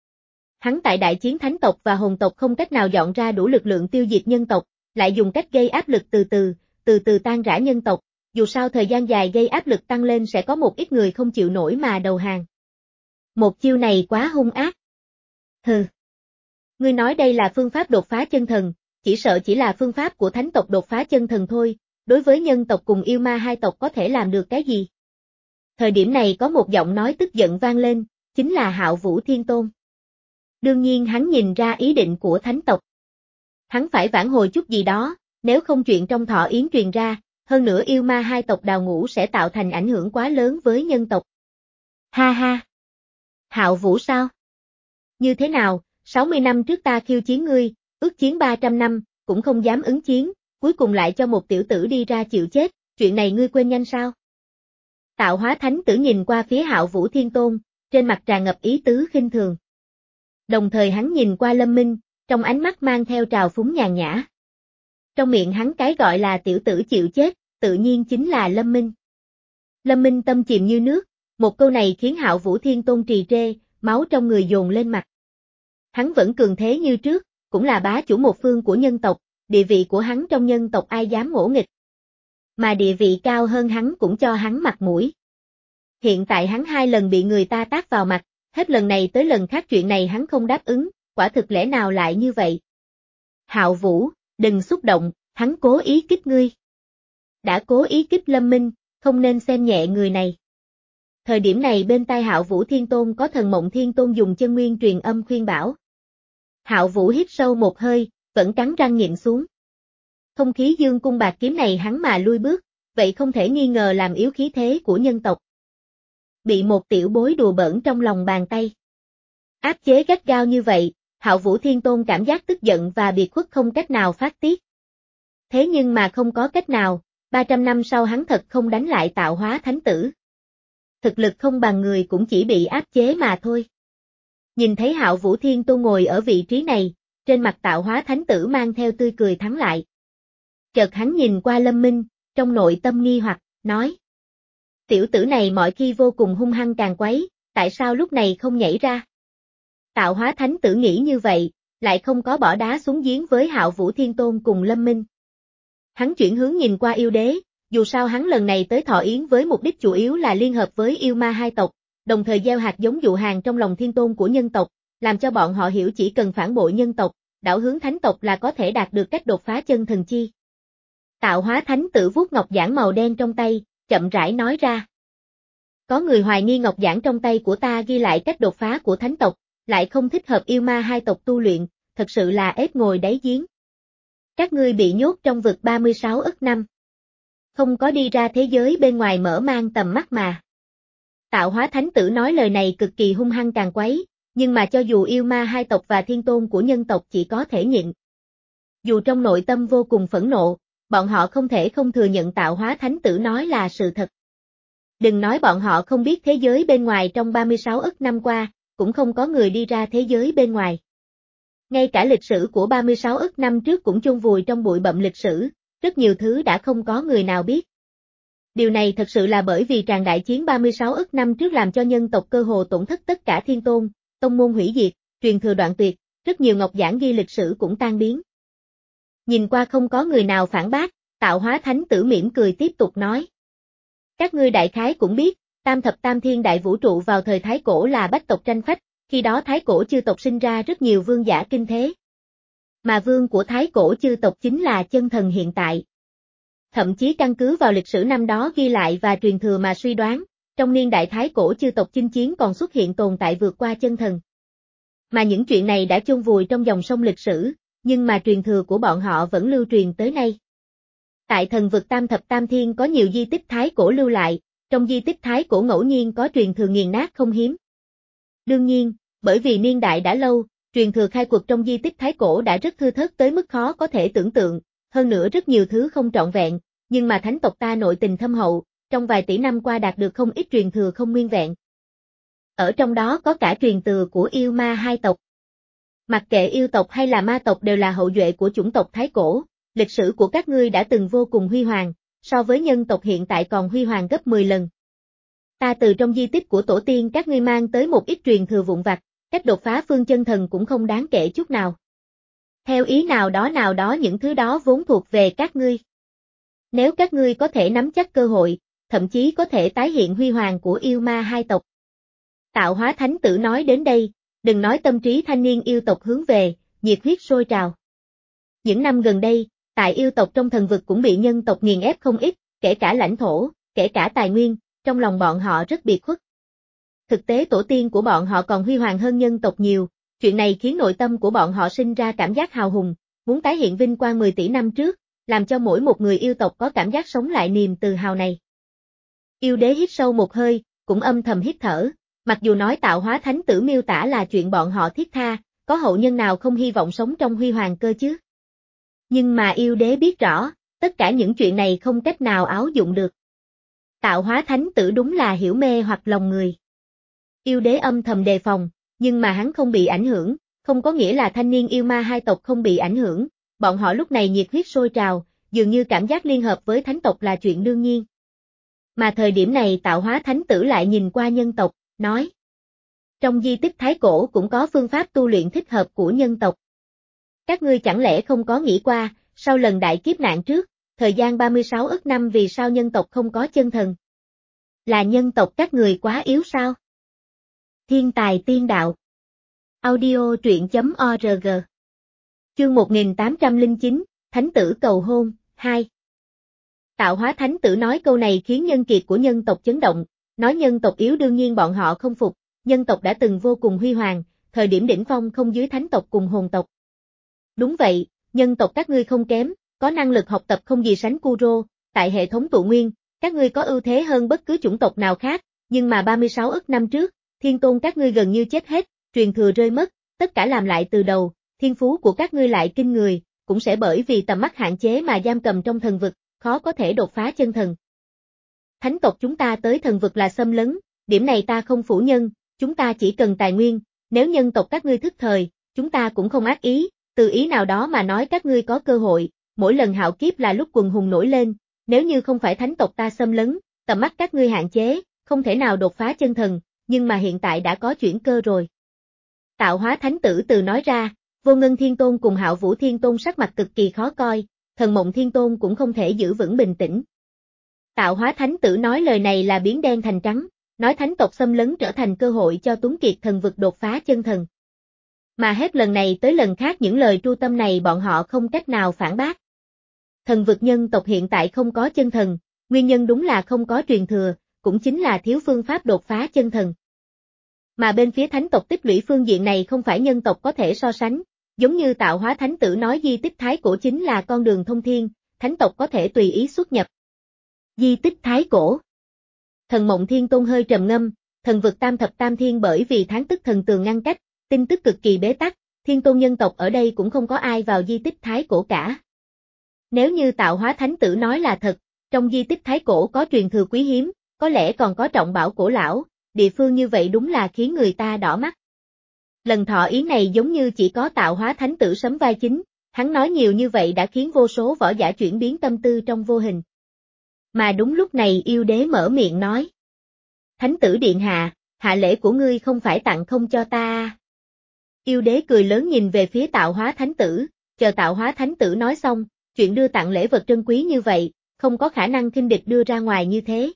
Hắn tại đại chiến thánh tộc và hồn tộc không cách nào dọn ra đủ lực lượng tiêu diệt nhân tộc, lại dùng cách gây áp lực từ từ, từ từ tan rã nhân tộc, dù sao thời gian dài gây áp lực tăng lên sẽ có một ít người không chịu nổi mà đầu hàng. Một chiêu này quá hung ác. Hừ. Ngươi nói đây là phương pháp đột phá chân thần, chỉ sợ chỉ là phương pháp của thánh tộc đột phá chân thần thôi, đối với nhân tộc cùng yêu ma hai tộc có thể làm được cái gì? Thời điểm này có một giọng nói tức giận vang lên, chính là Hạo Vũ Thiên Tôn. Đương nhiên hắn nhìn ra ý định của thánh tộc. Hắn phải vãn hồi chút gì đó, nếu không chuyện trong thọ yến truyền ra, hơn nữa yêu ma hai tộc đào ngũ sẽ tạo thành ảnh hưởng quá lớn với nhân tộc. Ha ha! Hạo Vũ sao? Như thế nào, sáu mươi năm trước ta khiêu chiến ngươi, ước chiến ba trăm năm, cũng không dám ứng chiến, cuối cùng lại cho một tiểu tử đi ra chịu chết, chuyện này ngươi quên nhanh sao? Tạo hóa thánh tử nhìn qua phía Hạo Vũ Thiên Tôn, trên mặt tràn ngập ý tứ khinh thường. Đồng thời hắn nhìn qua Lâm Minh, trong ánh mắt mang theo trào phúng nhàn nhã. Trong miệng hắn cái gọi là tiểu tử chịu chết, tự nhiên chính là Lâm Minh. Lâm Minh tâm chìm như nước, một câu này khiến Hạo Vũ Thiên Tôn trì trê, máu trong người dồn lên mặt. Hắn vẫn cường thế như trước, cũng là bá chủ một phương của nhân tộc, địa vị của hắn trong nhân tộc ai dám ngỗ nghịch. Mà địa vị cao hơn hắn cũng cho hắn mặt mũi. Hiện tại hắn hai lần bị người ta tát vào mặt, hết lần này tới lần khác chuyện này hắn không đáp ứng, quả thực lẽ nào lại như vậy? Hạo Vũ, đừng xúc động, hắn cố ý kích ngươi. Đã cố ý kích Lâm Minh, không nên xem nhẹ người này. Thời điểm này bên tai Hạo Vũ Thiên Tôn có Thần Mộng Thiên Tôn dùng chân nguyên truyền âm khuyên bảo. Hạo Vũ hít sâu một hơi, vẫn cắn răng nhịn xuống. Không khí dương cung bạc kiếm này hắn mà lui bước, vậy không thể nghi ngờ làm yếu khí thế của nhân tộc. Bị một tiểu bối đùa bỡn trong lòng bàn tay. Áp chế gắt gao như vậy, Hạo Vũ Thiên Tôn cảm giác tức giận và biệt khuất không cách nào phát tiết. Thế nhưng mà không có cách nào, ba trăm năm sau hắn thật không đánh lại tạo hóa thánh tử. Thực lực không bằng người cũng chỉ bị áp chế mà thôi. Nhìn thấy Hạo Vũ Thiên Tôn ngồi ở vị trí này, Trên mặt Tạo Hóa Thánh Tử mang theo tươi cười thắng lại. Chợt hắn nhìn qua Lâm Minh, trong nội tâm nghi hoặc, nói. Tiểu tử này mọi khi vô cùng hung hăng càng quấy, tại sao lúc này không nhảy ra? Tạo Hóa Thánh Tử nghĩ như vậy, lại không có bỏ đá xuống giếng với Hạo Vũ Thiên Tôn cùng Lâm Minh. Hắn chuyển hướng nhìn qua yêu đế, dù sao hắn lần này tới Thọ Yến với mục đích chủ yếu là liên hợp với yêu ma hai tộc, đồng thời gieo hạt giống dụ hàng trong lòng thiên tôn của nhân tộc, làm cho bọn họ hiểu chỉ cần phản bội nhân tộc, đảo hướng thánh tộc là có thể đạt được cách đột phá chân thần chi. Tạo Hóa Thánh Tử vuốt ngọc giản màu đen trong tay, chậm rãi nói ra. Có người hoài nghi ngọc giản trong tay của ta ghi lại cách đột phá của thánh tộc, lại không thích hợp yêu ma hai tộc tu luyện, thật sự là ếch ngồi đáy giếng. Các ngươi bị nhốt trong vực ba mươi sáu ức năm. Không có đi ra thế giới bên ngoài mở mang tầm mắt mà. Tạo Hóa Thánh Tử nói lời này cực kỳ hung hăng càng quấy, nhưng mà cho dù yêu ma hai tộc và thiên tôn của nhân tộc chỉ có thể nhịn. Dù trong nội tâm vô cùng phẫn nộ, bọn họ không thể không thừa nhận Tạo Hóa Thánh Tử nói là sự thật. Đừng nói bọn họ không biết thế giới bên ngoài trong ba mươi sáu ức năm qua, cũng không có người đi ra thế giới bên ngoài. Ngay cả lịch sử của ba mươi sáu ức năm trước cũng chôn vùi trong bụi bặm lịch sử, rất nhiều thứ đã không có người nào biết. Điều này thật sự là bởi vì tràn đại chiến ba mươi sáu ức năm trước làm cho nhân tộc cơ hồ tổn thất tất cả thiên tôn, tông môn hủy diệt, truyền thừa đoạn tuyệt, rất nhiều ngọc giản ghi lịch sử cũng tan biến. Nhìn qua không có người nào phản bác, Tạo Hóa Thánh Tử mỉm cười tiếp tục nói. Các ngươi đại khái cũng biết, tam thập tam thiên đại vũ trụ vào thời Thái Cổ là bách tộc tranh phách, khi đó Thái Cổ chư tộc sinh ra rất nhiều vương giả kinh thế. Mà vương của Thái Cổ chư tộc chính là chân thần hiện tại. Thậm chí căn cứ vào lịch sử năm đó ghi lại và truyền thừa mà suy đoán, trong niên đại Thái Cổ chư tộc chinh chiến còn xuất hiện tồn tại vượt qua chân thần. Mà những chuyện này đã chôn vùi trong dòng sông lịch sử, nhưng mà truyền thừa của bọn họ vẫn lưu truyền tới nay. Tại thần vực Tam Thập Tam Thiên có nhiều di tích Thái Cổ lưu lại, trong di tích Thái Cổ ngẫu nhiên có truyền thừa nghiền nát không hiếm. Đương nhiên, bởi vì niên đại đã lâu, truyền thừa khai quật trong di tích Thái Cổ đã rất thưa thớt tới mức khó có thể tưởng tượng, hơn nữa rất nhiều thứ không trọn vẹn, nhưng mà thánh tộc ta nội tình thâm hậu, trong vài tỷ năm qua đạt được không ít truyền thừa không nguyên vẹn. Ở trong đó có cả truyền thừa của yêu ma hai tộc. Mặc kệ yêu tộc hay là ma tộc đều là hậu duệ của chủng tộc Thái Cổ, lịch sử của các ngươi đã từng vô cùng huy hoàng, so với nhân tộc hiện tại còn huy hoàng gấp mười lần. Ta từ trong di tích của tổ tiên các ngươi mang tới một ít truyền thừa vụn vặt, cách đột phá phương chân thần cũng không đáng kể chút nào. Theo ý nào đó nào đó những thứ đó vốn thuộc về các ngươi. Nếu các ngươi có thể nắm chắc cơ hội, thậm chí có thể tái hiện huy hoàng của yêu ma hai tộc. Tạo Hóa Thánh Tử nói đến đây, đừng nói tâm trí thanh niên yêu tộc hướng về, nhiệt huyết sôi trào. Những năm gần đây, tại yêu tộc trong thần vực cũng bị nhân tộc nghiền ép không ít, kể cả lãnh thổ, kể cả tài nguyên, trong lòng bọn họ rất biệt khuất. Thực tế tổ tiên của bọn họ còn huy hoàng hơn nhân tộc nhiều, chuyện này khiến nội tâm của bọn họ sinh ra cảm giác hào hùng, muốn tái hiện vinh quang mười tỷ năm trước, làm cho mỗi một người yêu tộc có cảm giác sống lại niềm tự hào này. Yêu đế hít sâu một hơi, cũng âm thầm hít thở, mặc dù nói Tạo Hóa Thánh Tử miêu tả là chuyện bọn họ thiết tha, có hậu nhân nào không hy vọng sống trong huy hoàng cơ chứ? Nhưng mà yêu đế biết rõ, tất cả những chuyện này không cách nào áo dụng được. Tạo Hóa Thánh Tử đúng là hiểu mê hoặc lòng người. Yêu đế âm thầm đề phòng, nhưng mà hắn không bị ảnh hưởng, không có nghĩa là thanh niên yêu ma hai tộc không bị ảnh hưởng, bọn họ lúc này nhiệt huyết sôi trào, dường như cảm giác liên hợp với thánh tộc là chuyện đương nhiên. Mà thời điểm này Tạo Hóa Thánh Tử lại nhìn qua nhân tộc, nói. Trong di tích Thái Cổ cũng có phương pháp tu luyện thích hợp của nhân tộc. Các ngươi chẳng lẽ không có nghĩ qua, sau lần đại kiếp nạn trước, thời gian ba mươi sáu ức năm vì sao nhân tộc không có chân thần? Là nhân tộc các người quá yếu sao? Thiên tài tiên đạo. Audio truyện chấm org. Chương một nghìn tám trăm lẻ chín, Thánh Tử cầu hôn, hai. Tạo Hóa Thánh Tử nói câu này khiến nhân kiệt của nhân tộc chấn động, nói nhân tộc yếu đương nhiên bọn họ không phục, nhân tộc đã từng vô cùng huy hoàng, thời điểm đỉnh phong không dưới thánh tộc cùng hồn tộc. Đúng vậy, nhân tộc các ngươi không kém, có năng lực học tập không gì sánh Kuro, tại hệ thống tụ nguyên, các ngươi có ưu thế hơn bất cứ chủng tộc nào khác, nhưng mà ba mươi sáu ức năm trước, thiên tôn các ngươi gần như chết hết, truyền thừa rơi mất, tất cả làm lại từ đầu, thiên phú của các ngươi lại kinh người, cũng sẽ bởi vì tầm mắt hạn chế mà giam cầm trong thần vực, khó có thể đột phá chân thần. Thánh tộc chúng ta tới thần vực là xâm lấn, điểm này ta không phủ nhận, chúng ta chỉ cần tài nguyên, nếu nhân tộc các ngươi thức thời, chúng ta cũng không ác ý, Từ ý nào đó mà nói các ngươi có cơ hội, mỗi lần hạo kiếp là lúc quần hùng nổi lên, nếu như không phải thánh tộc ta xâm lấn, tầm mắt các ngươi hạn chế, không thể nào đột phá chân thần, nhưng mà hiện tại đã có chuyển cơ rồi. Tạo hóa thánh tử từ nói ra, Vô Ngân Thiên Tôn cùng Hạo Vũ Thiên Tôn sắc mặt cực kỳ khó coi, Thần Mộng Thiên Tôn cũng không thể giữ vững bình tĩnh. Tạo hóa thánh tử nói lời này là biến đen thành trắng, nói thánh tộc xâm lấn trở thành cơ hội cho Tuấn Kiệt thần vực đột phá chân thần. Mà hết lần này tới lần khác những lời tru tâm này bọn họ không cách nào phản bác. Thần vực nhân tộc hiện tại không có chân thần, nguyên nhân đúng là không có truyền thừa, cũng chính là thiếu phương pháp đột phá chân thần. Mà bên phía thánh tộc tích lũy phương diện này không phải nhân tộc có thể so sánh, giống như tạo hóa thánh tử nói di tích thái cổ chính là con đường thông thiên, thánh tộc có thể tùy ý xuất nhập. Di tích thái cổ. Thần Mộng Thiên Tôn hơi trầm ngâm, thần vực tam thập tam thiên bởi vì tháng tức thần tường ngăn cách, tin tức cực kỳ bế tắc, thiên tôn nhân tộc ở đây cũng không có ai vào di tích thái cổ cả. Nếu như tạo hóa thánh tử nói là thật, trong di tích thái cổ có truyền thừa quý hiếm, có lẽ còn có trọng bảo cổ lão, địa phương như vậy đúng là khiến người ta đỏ mắt. Lần thọ yến này giống như chỉ có tạo hóa thánh tử sấm vai chính, hắn nói nhiều như vậy đã khiến vô số võ giả chuyển biến tâm tư trong vô hình. Mà đúng lúc này yêu đế mở miệng nói. Thánh tử điện hạ, hạ lễ của ngươi không phải tặng không cho ta. Yêu đế cười lớn nhìn về phía tạo hóa thánh tử, chờ tạo hóa thánh tử nói xong, chuyện đưa tặng lễ vật trân quý như vậy, không có khả năng khinh địch đưa ra ngoài như thế.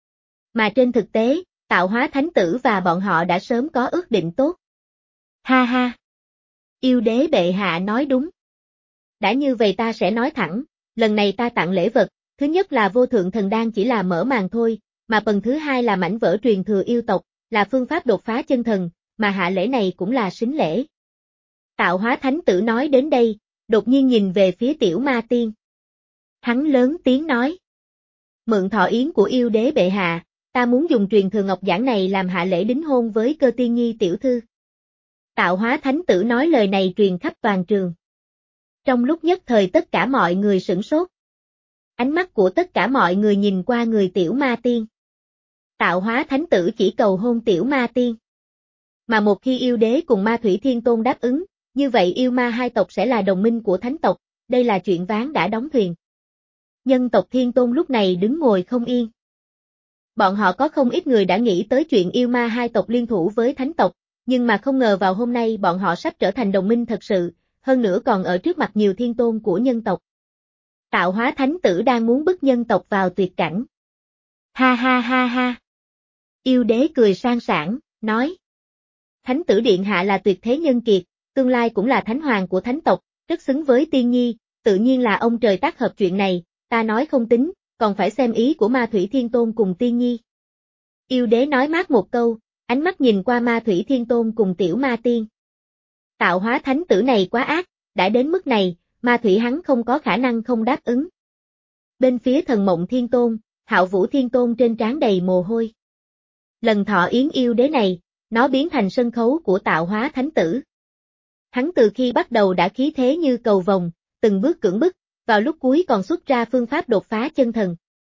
Mà trên thực tế, tạo hóa thánh tử và bọn họ đã sớm có ước định tốt. Ha ha! Yêu đế bệ hạ nói đúng. Đã như vậy ta sẽ nói thẳng, lần này ta tặng lễ vật, thứ nhất là vô thượng thần đan chỉ là mở màn thôi, mà phần thứ hai là mảnh vỡ truyền thừa yêu tộc, là phương pháp đột phá chân thần, mà hạ lễ này cũng là sính lễ. Tạo hóa thánh tử nói đến đây, đột nhiên nhìn về phía tiểu ma tiên. Hắn lớn tiếng nói. Mượn thọ yến của yêu đế bệ hạ, ta muốn dùng truyền thừa ngọc giản này làm hạ lễ đính hôn với Cơ Tiên Nhi tiểu thư. Tạo hóa thánh tử nói lời này truyền khắp toàn trường. Trong lúc nhất thời tất cả mọi người sửng sốt. Ánh mắt của tất cả mọi người nhìn qua người tiểu ma tiên. Tạo hóa thánh tử chỉ cầu hôn tiểu ma tiên. Mà một khi yêu đế cùng ma thủy thiên tôn đáp ứng, như vậy yêu ma hai tộc sẽ là đồng minh của thánh tộc, đây là chuyện ván đã đóng thuyền. Nhân tộc thiên tôn lúc này đứng ngồi không yên. Bọn họ có không ít người đã nghĩ tới chuyện yêu ma hai tộc liên thủ với thánh tộc, nhưng mà không ngờ vào hôm nay bọn họ sắp trở thành đồng minh thật sự, hơn nữa còn ở trước mặt nhiều thiên tôn của nhân tộc. Tạo hóa thánh tử đang muốn bức nhân tộc vào tuyệt cảnh. Ha ha ha ha. Yêu đế cười sang sảng, nói. Thánh tử điện hạ là tuyệt thế nhân kiệt, tương lai cũng là thánh hoàng của thánh tộc, rất xứng với tiên nhi, tự nhiên là ông trời tác hợp chuyện này, ta nói không tính, còn phải xem ý của ma thủy thiên tôn cùng tiên nhi. Yêu đế nói mát một câu, ánh mắt nhìn qua ma thủy thiên tôn cùng tiểu ma tiên. Tạo hóa thánh tử này quá ác, đã đến mức này, ma thủy hắn không có khả năng không đáp ứng. Bên phía thần mộng thiên tôn, Hạo Vũ thiên tôn trên trán đầy mồ hôi. Lần thọ yến yêu đế này, nó biến thành sân khấu của tạo hóa thánh tử. Hắn từ khi bắt đầu đã khí thế như cầu vồng, từng bước cưỡng bức, vào lúc cuối còn xuất ra phương pháp đột phá chân thần.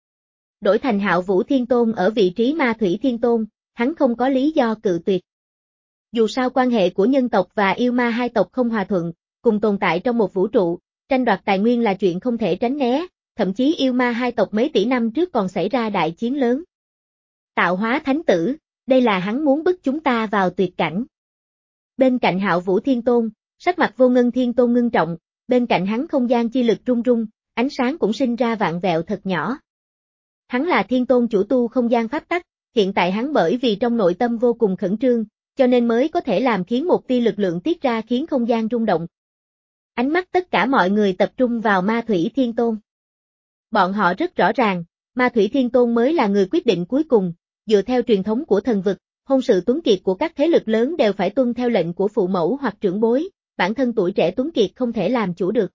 Đổi thành Hạo Vũ thiên tôn ở vị trí ma thủy thiên tôn, hắn không có lý do cự tuyệt. Dù sao quan hệ của nhân tộc và yêu ma hai tộc không hòa thuận, cùng tồn tại trong một vũ trụ, tranh đoạt tài nguyên là chuyện không thể tránh né, thậm chí yêu ma hai tộc mấy tỷ năm trước còn xảy ra đại chiến lớn. Tạo hóa thánh tử, đây là hắn muốn bức chúng ta vào tuyệt cảnh. Bên cạnh Hạo Vũ thiên tôn, sắc mặt Vô Ngân thiên tôn ngưng trọng, bên cạnh hắn không gian chi lực rung rung, ánh sáng cũng sinh ra vạn vẹo thật nhỏ. Hắn là thiên tôn chủ tu không gian pháp tắc, hiện tại hắn bởi vì trong nội tâm vô cùng khẩn trương, cho nên mới có thể làm khiến một tia lực lượng tiết ra khiến không gian rung động. Ánh mắt tất cả mọi người tập trung vào ma thủy thiên tôn. Bọn họ rất rõ ràng, ma thủy thiên tôn mới là người quyết định cuối cùng, dựa theo truyền thống của thần vực, hôn sự tuấn kiệt của các thế lực lớn đều phải tuân theo lệnh của phụ mẫu hoặc trưởng bối, bản thân tuổi trẻ tuấn kiệt không thể làm chủ được.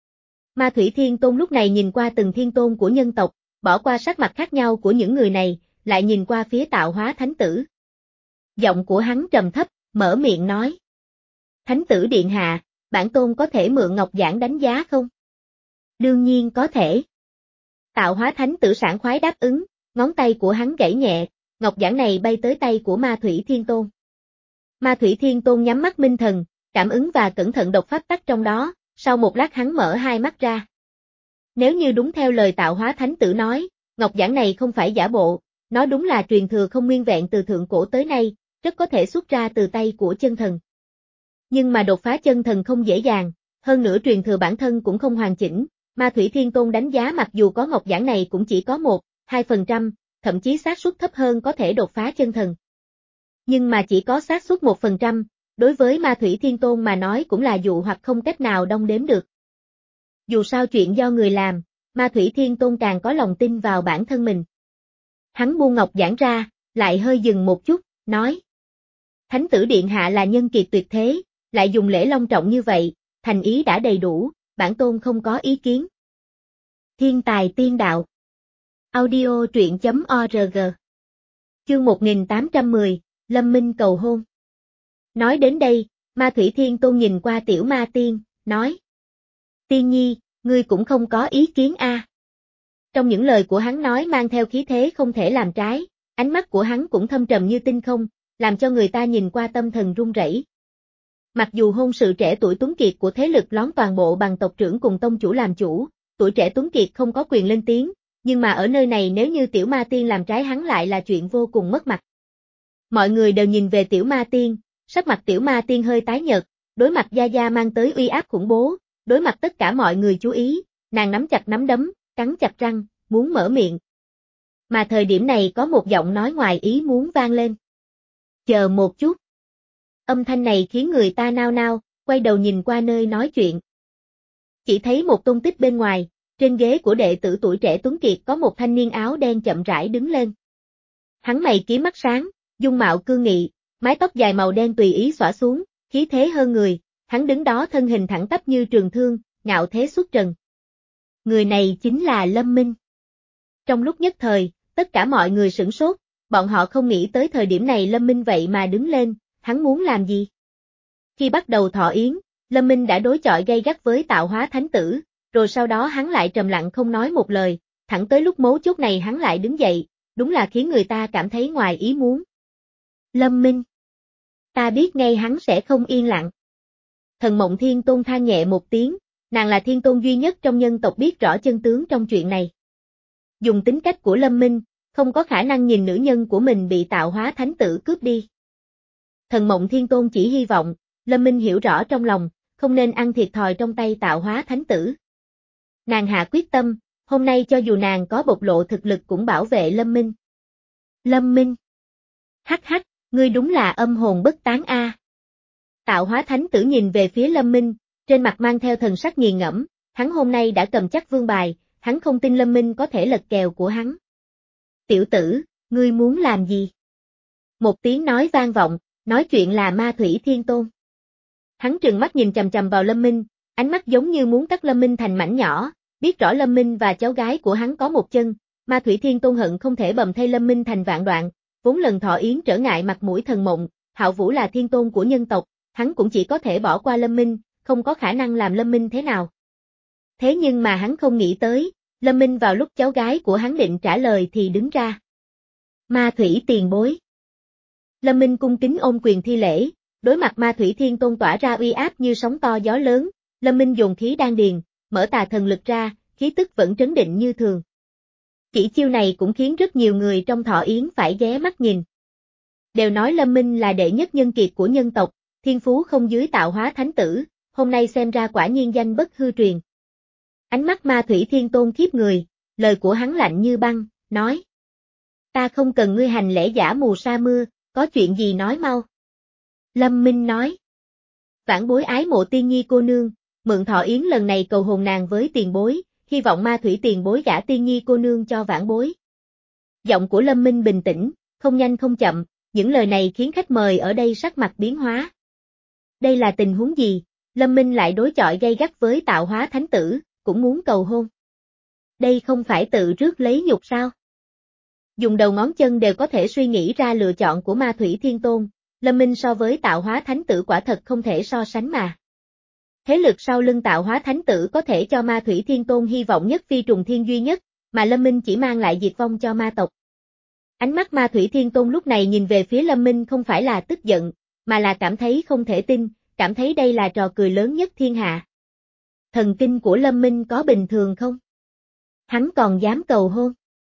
Ma thủy thiên tôn lúc này nhìn qua từng thiên tôn của nhân tộc, bỏ qua sắc mặt khác nhau của những người này, lại nhìn qua phía tạo hóa thánh tử. Giọng của hắn trầm thấp, mở miệng nói. Thánh tử điện hạ, bản tôn có thể mượn ngọc giản đánh giá không? Đương nhiên có thể. Tạo hóa thánh tử sảng khoái đáp ứng, ngón tay của hắn gãy nhẹ, ngọc giản này bay tới tay của ma thủy thiên tôn. Ma thủy thiên tôn nhắm mắt minh thần, cảm ứng và cẩn thận đọc pháp tắc trong đó, sau một lát hắn mở hai mắt ra. Nếu như đúng theo lời tạo hóa thánh tử nói, ngọc giản này không phải giả bộ, nó đúng là truyền thừa không nguyên vẹn từ thượng cổ tới nay, rất có thể xuất ra từ tay của chân thần. Nhưng mà đột phá chân thần không dễ dàng, hơn nữa truyền thừa bản thân cũng không hoàn chỉnh, Ma Thủy Thiên Tôn đánh giá mặc dù có ngọc giản này cũng chỉ có một, hai phần trăm, thậm chí xác suất thấp hơn có thể đột phá chân thần. Nhưng mà chỉ có xác suất một phần trăm, đối với Ma Thủy Thiên Tôn mà nói cũng là dụ hoặc không cách nào đong đếm được. Dù sao chuyện do người làm, Ma Thủy Thiên Tôn càng có lòng tin vào bản thân mình. Hắn buông ngọc giản ra, lại hơi dừng một chút, nói. Thánh tử điện hạ là nhân kiệt tuyệt thế, lại dùng lễ long trọng như vậy, thành ý đã đầy đủ, bản tôn không có ý kiến. Thiên tài tiên đạo. Audio truyện chấm org. Chương một nghìn tám trăm mười, Lâm Minh cầu hôn. Nói đến đây, Ma Thủy Thiên Tôn nhìn qua tiểu ma tiên, nói. Tiên nhi, ngươi cũng không có ý kiến a. À. Trong những lời của hắn nói mang theo khí thế không thể làm trái, ánh mắt của hắn cũng thâm trầm như tinh không, làm cho người ta nhìn qua tâm thần run rẩy. Mặc dù hôn sự trẻ tuổi tuấn kiệt của thế lực lón toàn bộ bằng tộc trưởng cùng tông chủ làm chủ, tuổi trẻ tuấn kiệt không có quyền lên tiếng, nhưng mà ở nơi này nếu như tiểu ma tiên làm trái hắn lại là chuyện vô cùng mất mặt. Mọi người đều nhìn về tiểu ma tiên, sắc mặt tiểu ma tiên hơi tái nhợt, đối mặt Gia Gia mang tới uy áp khủng bố, đối mặt tất cả mọi người chú ý, nàng nắm chặt nắm đấm, cắn chặt răng, muốn mở miệng. Mà thời điểm này có một giọng nói ngoài ý muốn vang lên. Chờ một chút. Âm thanh này khiến người ta nao nao, quay đầu nhìn qua nơi nói chuyện. Chỉ thấy một tung tích bên ngoài, trên ghế của đệ tử tuổi trẻ tuấn kiệt có một thanh niên áo đen chậm rãi đứng lên. Hắn mày kiếm mắt sáng, dung mạo cương nghị, mái tóc dài màu đen tùy ý xõa xuống, khí thế hơn người, hắn đứng đó thân hình thẳng tắp như trường thương, ngạo thế xuất trần. Người này chính là Lâm Minh. Trong lúc nhất thời, tất cả mọi người sửng sốt, bọn họ không nghĩ tới thời điểm này Lâm Minh vậy mà đứng lên, hắn muốn làm gì? Khi bắt đầu thọ yến, Lâm Minh đã đối chọi gay gắt với tạo hóa thánh tử, rồi sau đó hắn lại trầm lặng không nói một lời, thẳng tới lúc mấu chốt này hắn lại đứng dậy, đúng là khiến người ta cảm thấy ngoài ý muốn. Lâm Minh. Ta biết ngay hắn sẽ không yên lặng. Thần Mộng Thiên Tôn than nhẹ một tiếng, nàng là thiên tôn duy nhất trong nhân tộc biết rõ chân tướng trong chuyện này. Dùng tính cách của Lâm Minh, không có khả năng nhìn nữ nhân của mình bị tạo hóa thánh tử cướp đi. Thần Mộng Thiên Tôn chỉ hy vọng, Lâm Minh hiểu rõ trong lòng, không nên ăn thiệt thòi trong tay tạo hóa thánh tử. Nàng hạ quyết tâm, hôm nay cho dù nàng có bộc lộ thực lực cũng bảo vệ Lâm Minh. Lâm Minh. Hắc hắc, ngươi đúng là âm hồn bất tán a. À. Tạo hóa thánh tử nhìn về phía Lâm Minh, trên mặt mang theo thần sắc nghiền ngẫm, hắn hôm nay đã cầm chắc vương bài, hắn không tin Lâm Minh có thể lật kèo của hắn. Tiểu tử, ngươi muốn làm gì? Một tiếng nói vang vọng, nói chuyện là Ma Thủy Thiên Tôn. Hắn trừng mắt nhìn chằm chằm vào Lâm Minh, ánh mắt giống như muốn cắt Lâm Minh thành mảnh nhỏ, biết rõ Lâm Minh và cháu gái của hắn có một chân, Ma Thủy Thiên Tôn hận không thể bầm thay Lâm Minh thành vạn đoạn, vốn lần thọ yến trở ngại mặt mũi thần mộng, Hạo Vũ là thiên tôn của nhân tộc, hắn cũng chỉ có thể bỏ qua Lâm Minh, không có khả năng làm Lâm Minh thế nào. Thế nhưng mà hắn không nghĩ tới, Lâm Minh vào lúc cháu gái của hắn định trả lời thì đứng ra. Ma Thủy tiền bối. Lâm Minh cung kính ôm quyền thi lễ, đối mặt Ma Thủy Thiên Tôn tỏa ra uy áp như sóng to gió lớn, Lâm Minh dồn khí đan điền, mở tà thần lực ra, khí tức vẫn trấn định như thường. Chỉ chiêu này cũng khiến rất nhiều người trong thọ yến phải ghé mắt nhìn. Đều nói Lâm Minh là đệ nhất nhân kiệt của nhân tộc, thiên phú không dưới tạo hóa thánh tử, hôm nay xem ra quả nhiên danh bất hư truyền. Ánh mắt Ma Thủy Thiên Tôn khiếp người, lời của hắn lạnh như băng, nói. Ta không cần ngươi hành lễ giả mù sa mưa, có chuyện gì nói mau. Lâm Minh nói. Vãn bối ái mộ tiên nhi cô nương, mượn thọ yến lần này cầu hồn nàng với tiền bối, hy vọng Ma Thủy tiền bối gả tiên nhi cô nương cho vãn bối. Giọng của Lâm Minh bình tĩnh, không nhanh không chậm, những lời này khiến khách mời ở đây sắc mặt biến hóa. Đây là tình huống gì? Lâm Minh lại đối chọi gay gắt với tạo hóa thánh tử, cũng muốn cầu hôn. Đây không phải tự rước lấy nhục sao? Dùng đầu ngón chân đều có thể suy nghĩ ra lựa chọn của Ma Thủy Thiên Tôn, Lâm Minh so với tạo hóa thánh tử quả thật không thể so sánh mà. Thế lực sau lưng tạo hóa thánh tử có thể cho Ma Thủy Thiên Tôn hy vọng nhất phi trùng thiên duy nhất, mà Lâm Minh chỉ mang lại diệt vong cho ma tộc. Ánh mắt Ma Thủy Thiên Tôn lúc này nhìn về phía Lâm Minh không phải là tức giận, mà là cảm thấy không thể tin, cảm thấy đây là trò cười lớn nhất thiên hạ. Thần kinh của Lâm Minh có bình thường không? Hắn còn dám cầu hôn.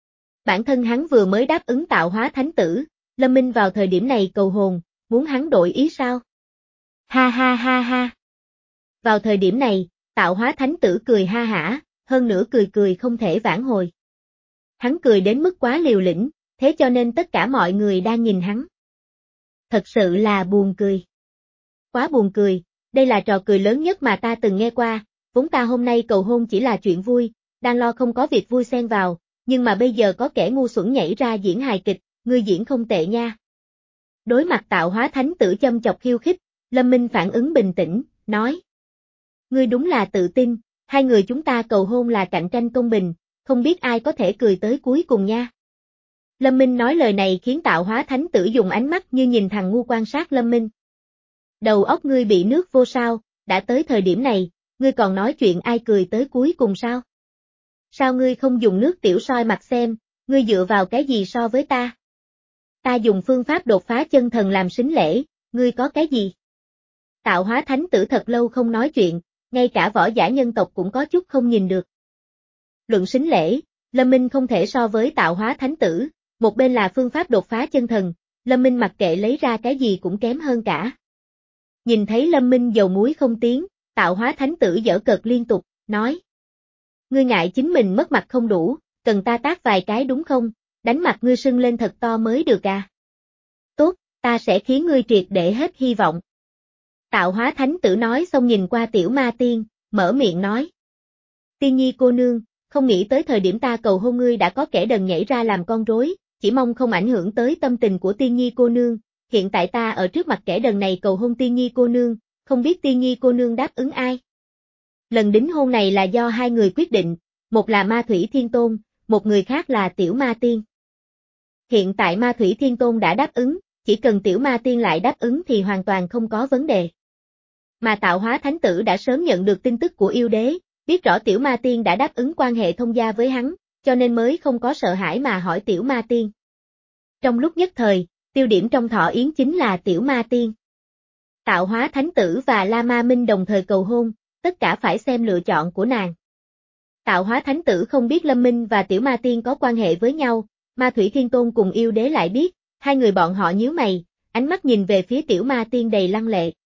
Bản thân hắn vừa mới đáp ứng tạo hóa thánh tử, Lâm Minh vào thời điểm này cầu hồn, muốn hắn đổi ý sao? Ha ha ha ha. Vào thời điểm này, tạo hóa thánh tử cười ha hả, hơn nữa cười cười không thể vãn hồi. Hắn cười đến mức quá liều lĩnh, thế cho nên tất cả mọi người đang nhìn hắn. Thật sự là buồn cười. Quá buồn cười, đây là trò cười lớn nhất mà ta từng nghe qua, vốn ta hôm nay cầu hôn chỉ là chuyện vui, đang lo không có việc vui xen vào, nhưng mà bây giờ có kẻ ngu xuẩn nhảy ra diễn hài kịch, ngươi diễn không tệ nha. Đối mặt tạo hóa thánh tử châm chọc khiêu khích, Lâm Minh phản ứng bình tĩnh, nói. Ngươi đúng là tự tin, hai người chúng ta cầu hôn là cạnh tranh công bình, không biết ai có thể cười tới cuối cùng nha. Lâm Minh nói lời này khiến tạo hóa thánh tử dùng ánh mắt như nhìn thằng ngu quan sát Lâm Minh. Đầu óc ngươi bị nước vô sao, đã tới thời điểm này, ngươi còn nói chuyện ai cười tới cuối cùng sao? Sao ngươi không dùng nước tiểu soi mặt xem, ngươi dựa vào cái gì so với ta? Ta dùng phương pháp đột phá chân thần làm sính lễ, ngươi có cái gì? Tạo hóa thánh tử thật lâu không nói chuyện, ngay cả võ giả nhân tộc cũng có chút không nhìn được. Luận sính lễ, Lâm Minh không thể so với tạo hóa thánh tử, một bên là phương pháp đột phá chân thần, Lâm Minh mặc kệ lấy ra cái gì cũng kém hơn cả. Nhìn thấy Lâm Minh dầu muối không tiếng, tạo hóa thánh tử giở cợt liên tục, nói. Ngươi ngại chính mình mất mặt không đủ, cần ta tát vài cái đúng không, đánh mặt ngươi sưng lên thật to mới được à. Tốt, ta sẽ khiến ngươi triệt để hết hy vọng. Tạo hóa thánh tử nói xong nhìn qua tiểu ma tiên, mở miệng nói. Tiên nhi cô nương, không nghĩ tới thời điểm ta cầu hôn ngươi đã có kẻ đần nhảy ra làm con rối, chỉ mong không ảnh hưởng tới tâm tình của tiên nhi cô nương, hiện tại ta ở trước mặt kẻ đần này cầu hôn tiên nhi cô nương, không biết tiên nhi cô nương đáp ứng ai. Lần đính hôn này là do hai người quyết định, một là Ma Thủy Thiên Tôn, một người khác là Tiểu Ma Tiên. Hiện tại Ma Thủy Thiên Tôn đã đáp ứng, chỉ cần Tiểu Ma Tiên lại đáp ứng thì hoàn toàn không có vấn đề. Mà tạo hóa thánh tử đã sớm nhận được tin tức của yêu đế, biết rõ Tiểu Ma Tiên đã đáp ứng quan hệ thông gia với hắn, cho nên mới không có sợ hãi mà hỏi Tiểu Ma Tiên. Trong lúc nhất thời, tiêu điểm trong thọ yến chính là Tiểu Ma Tiên. Tạo hóa thánh tử và La Ma Minh đồng thời cầu hôn, tất cả phải xem lựa chọn của nàng. Tạo hóa thánh tử không biết Lâm Minh và Tiểu Ma Tiên có quan hệ với nhau, Ma Thủy Thiên Tôn cùng yêu đế lại biết, hai người bọn họ nhíu mày, ánh mắt nhìn về phía Tiểu Ma Tiên đầy lăng lệ.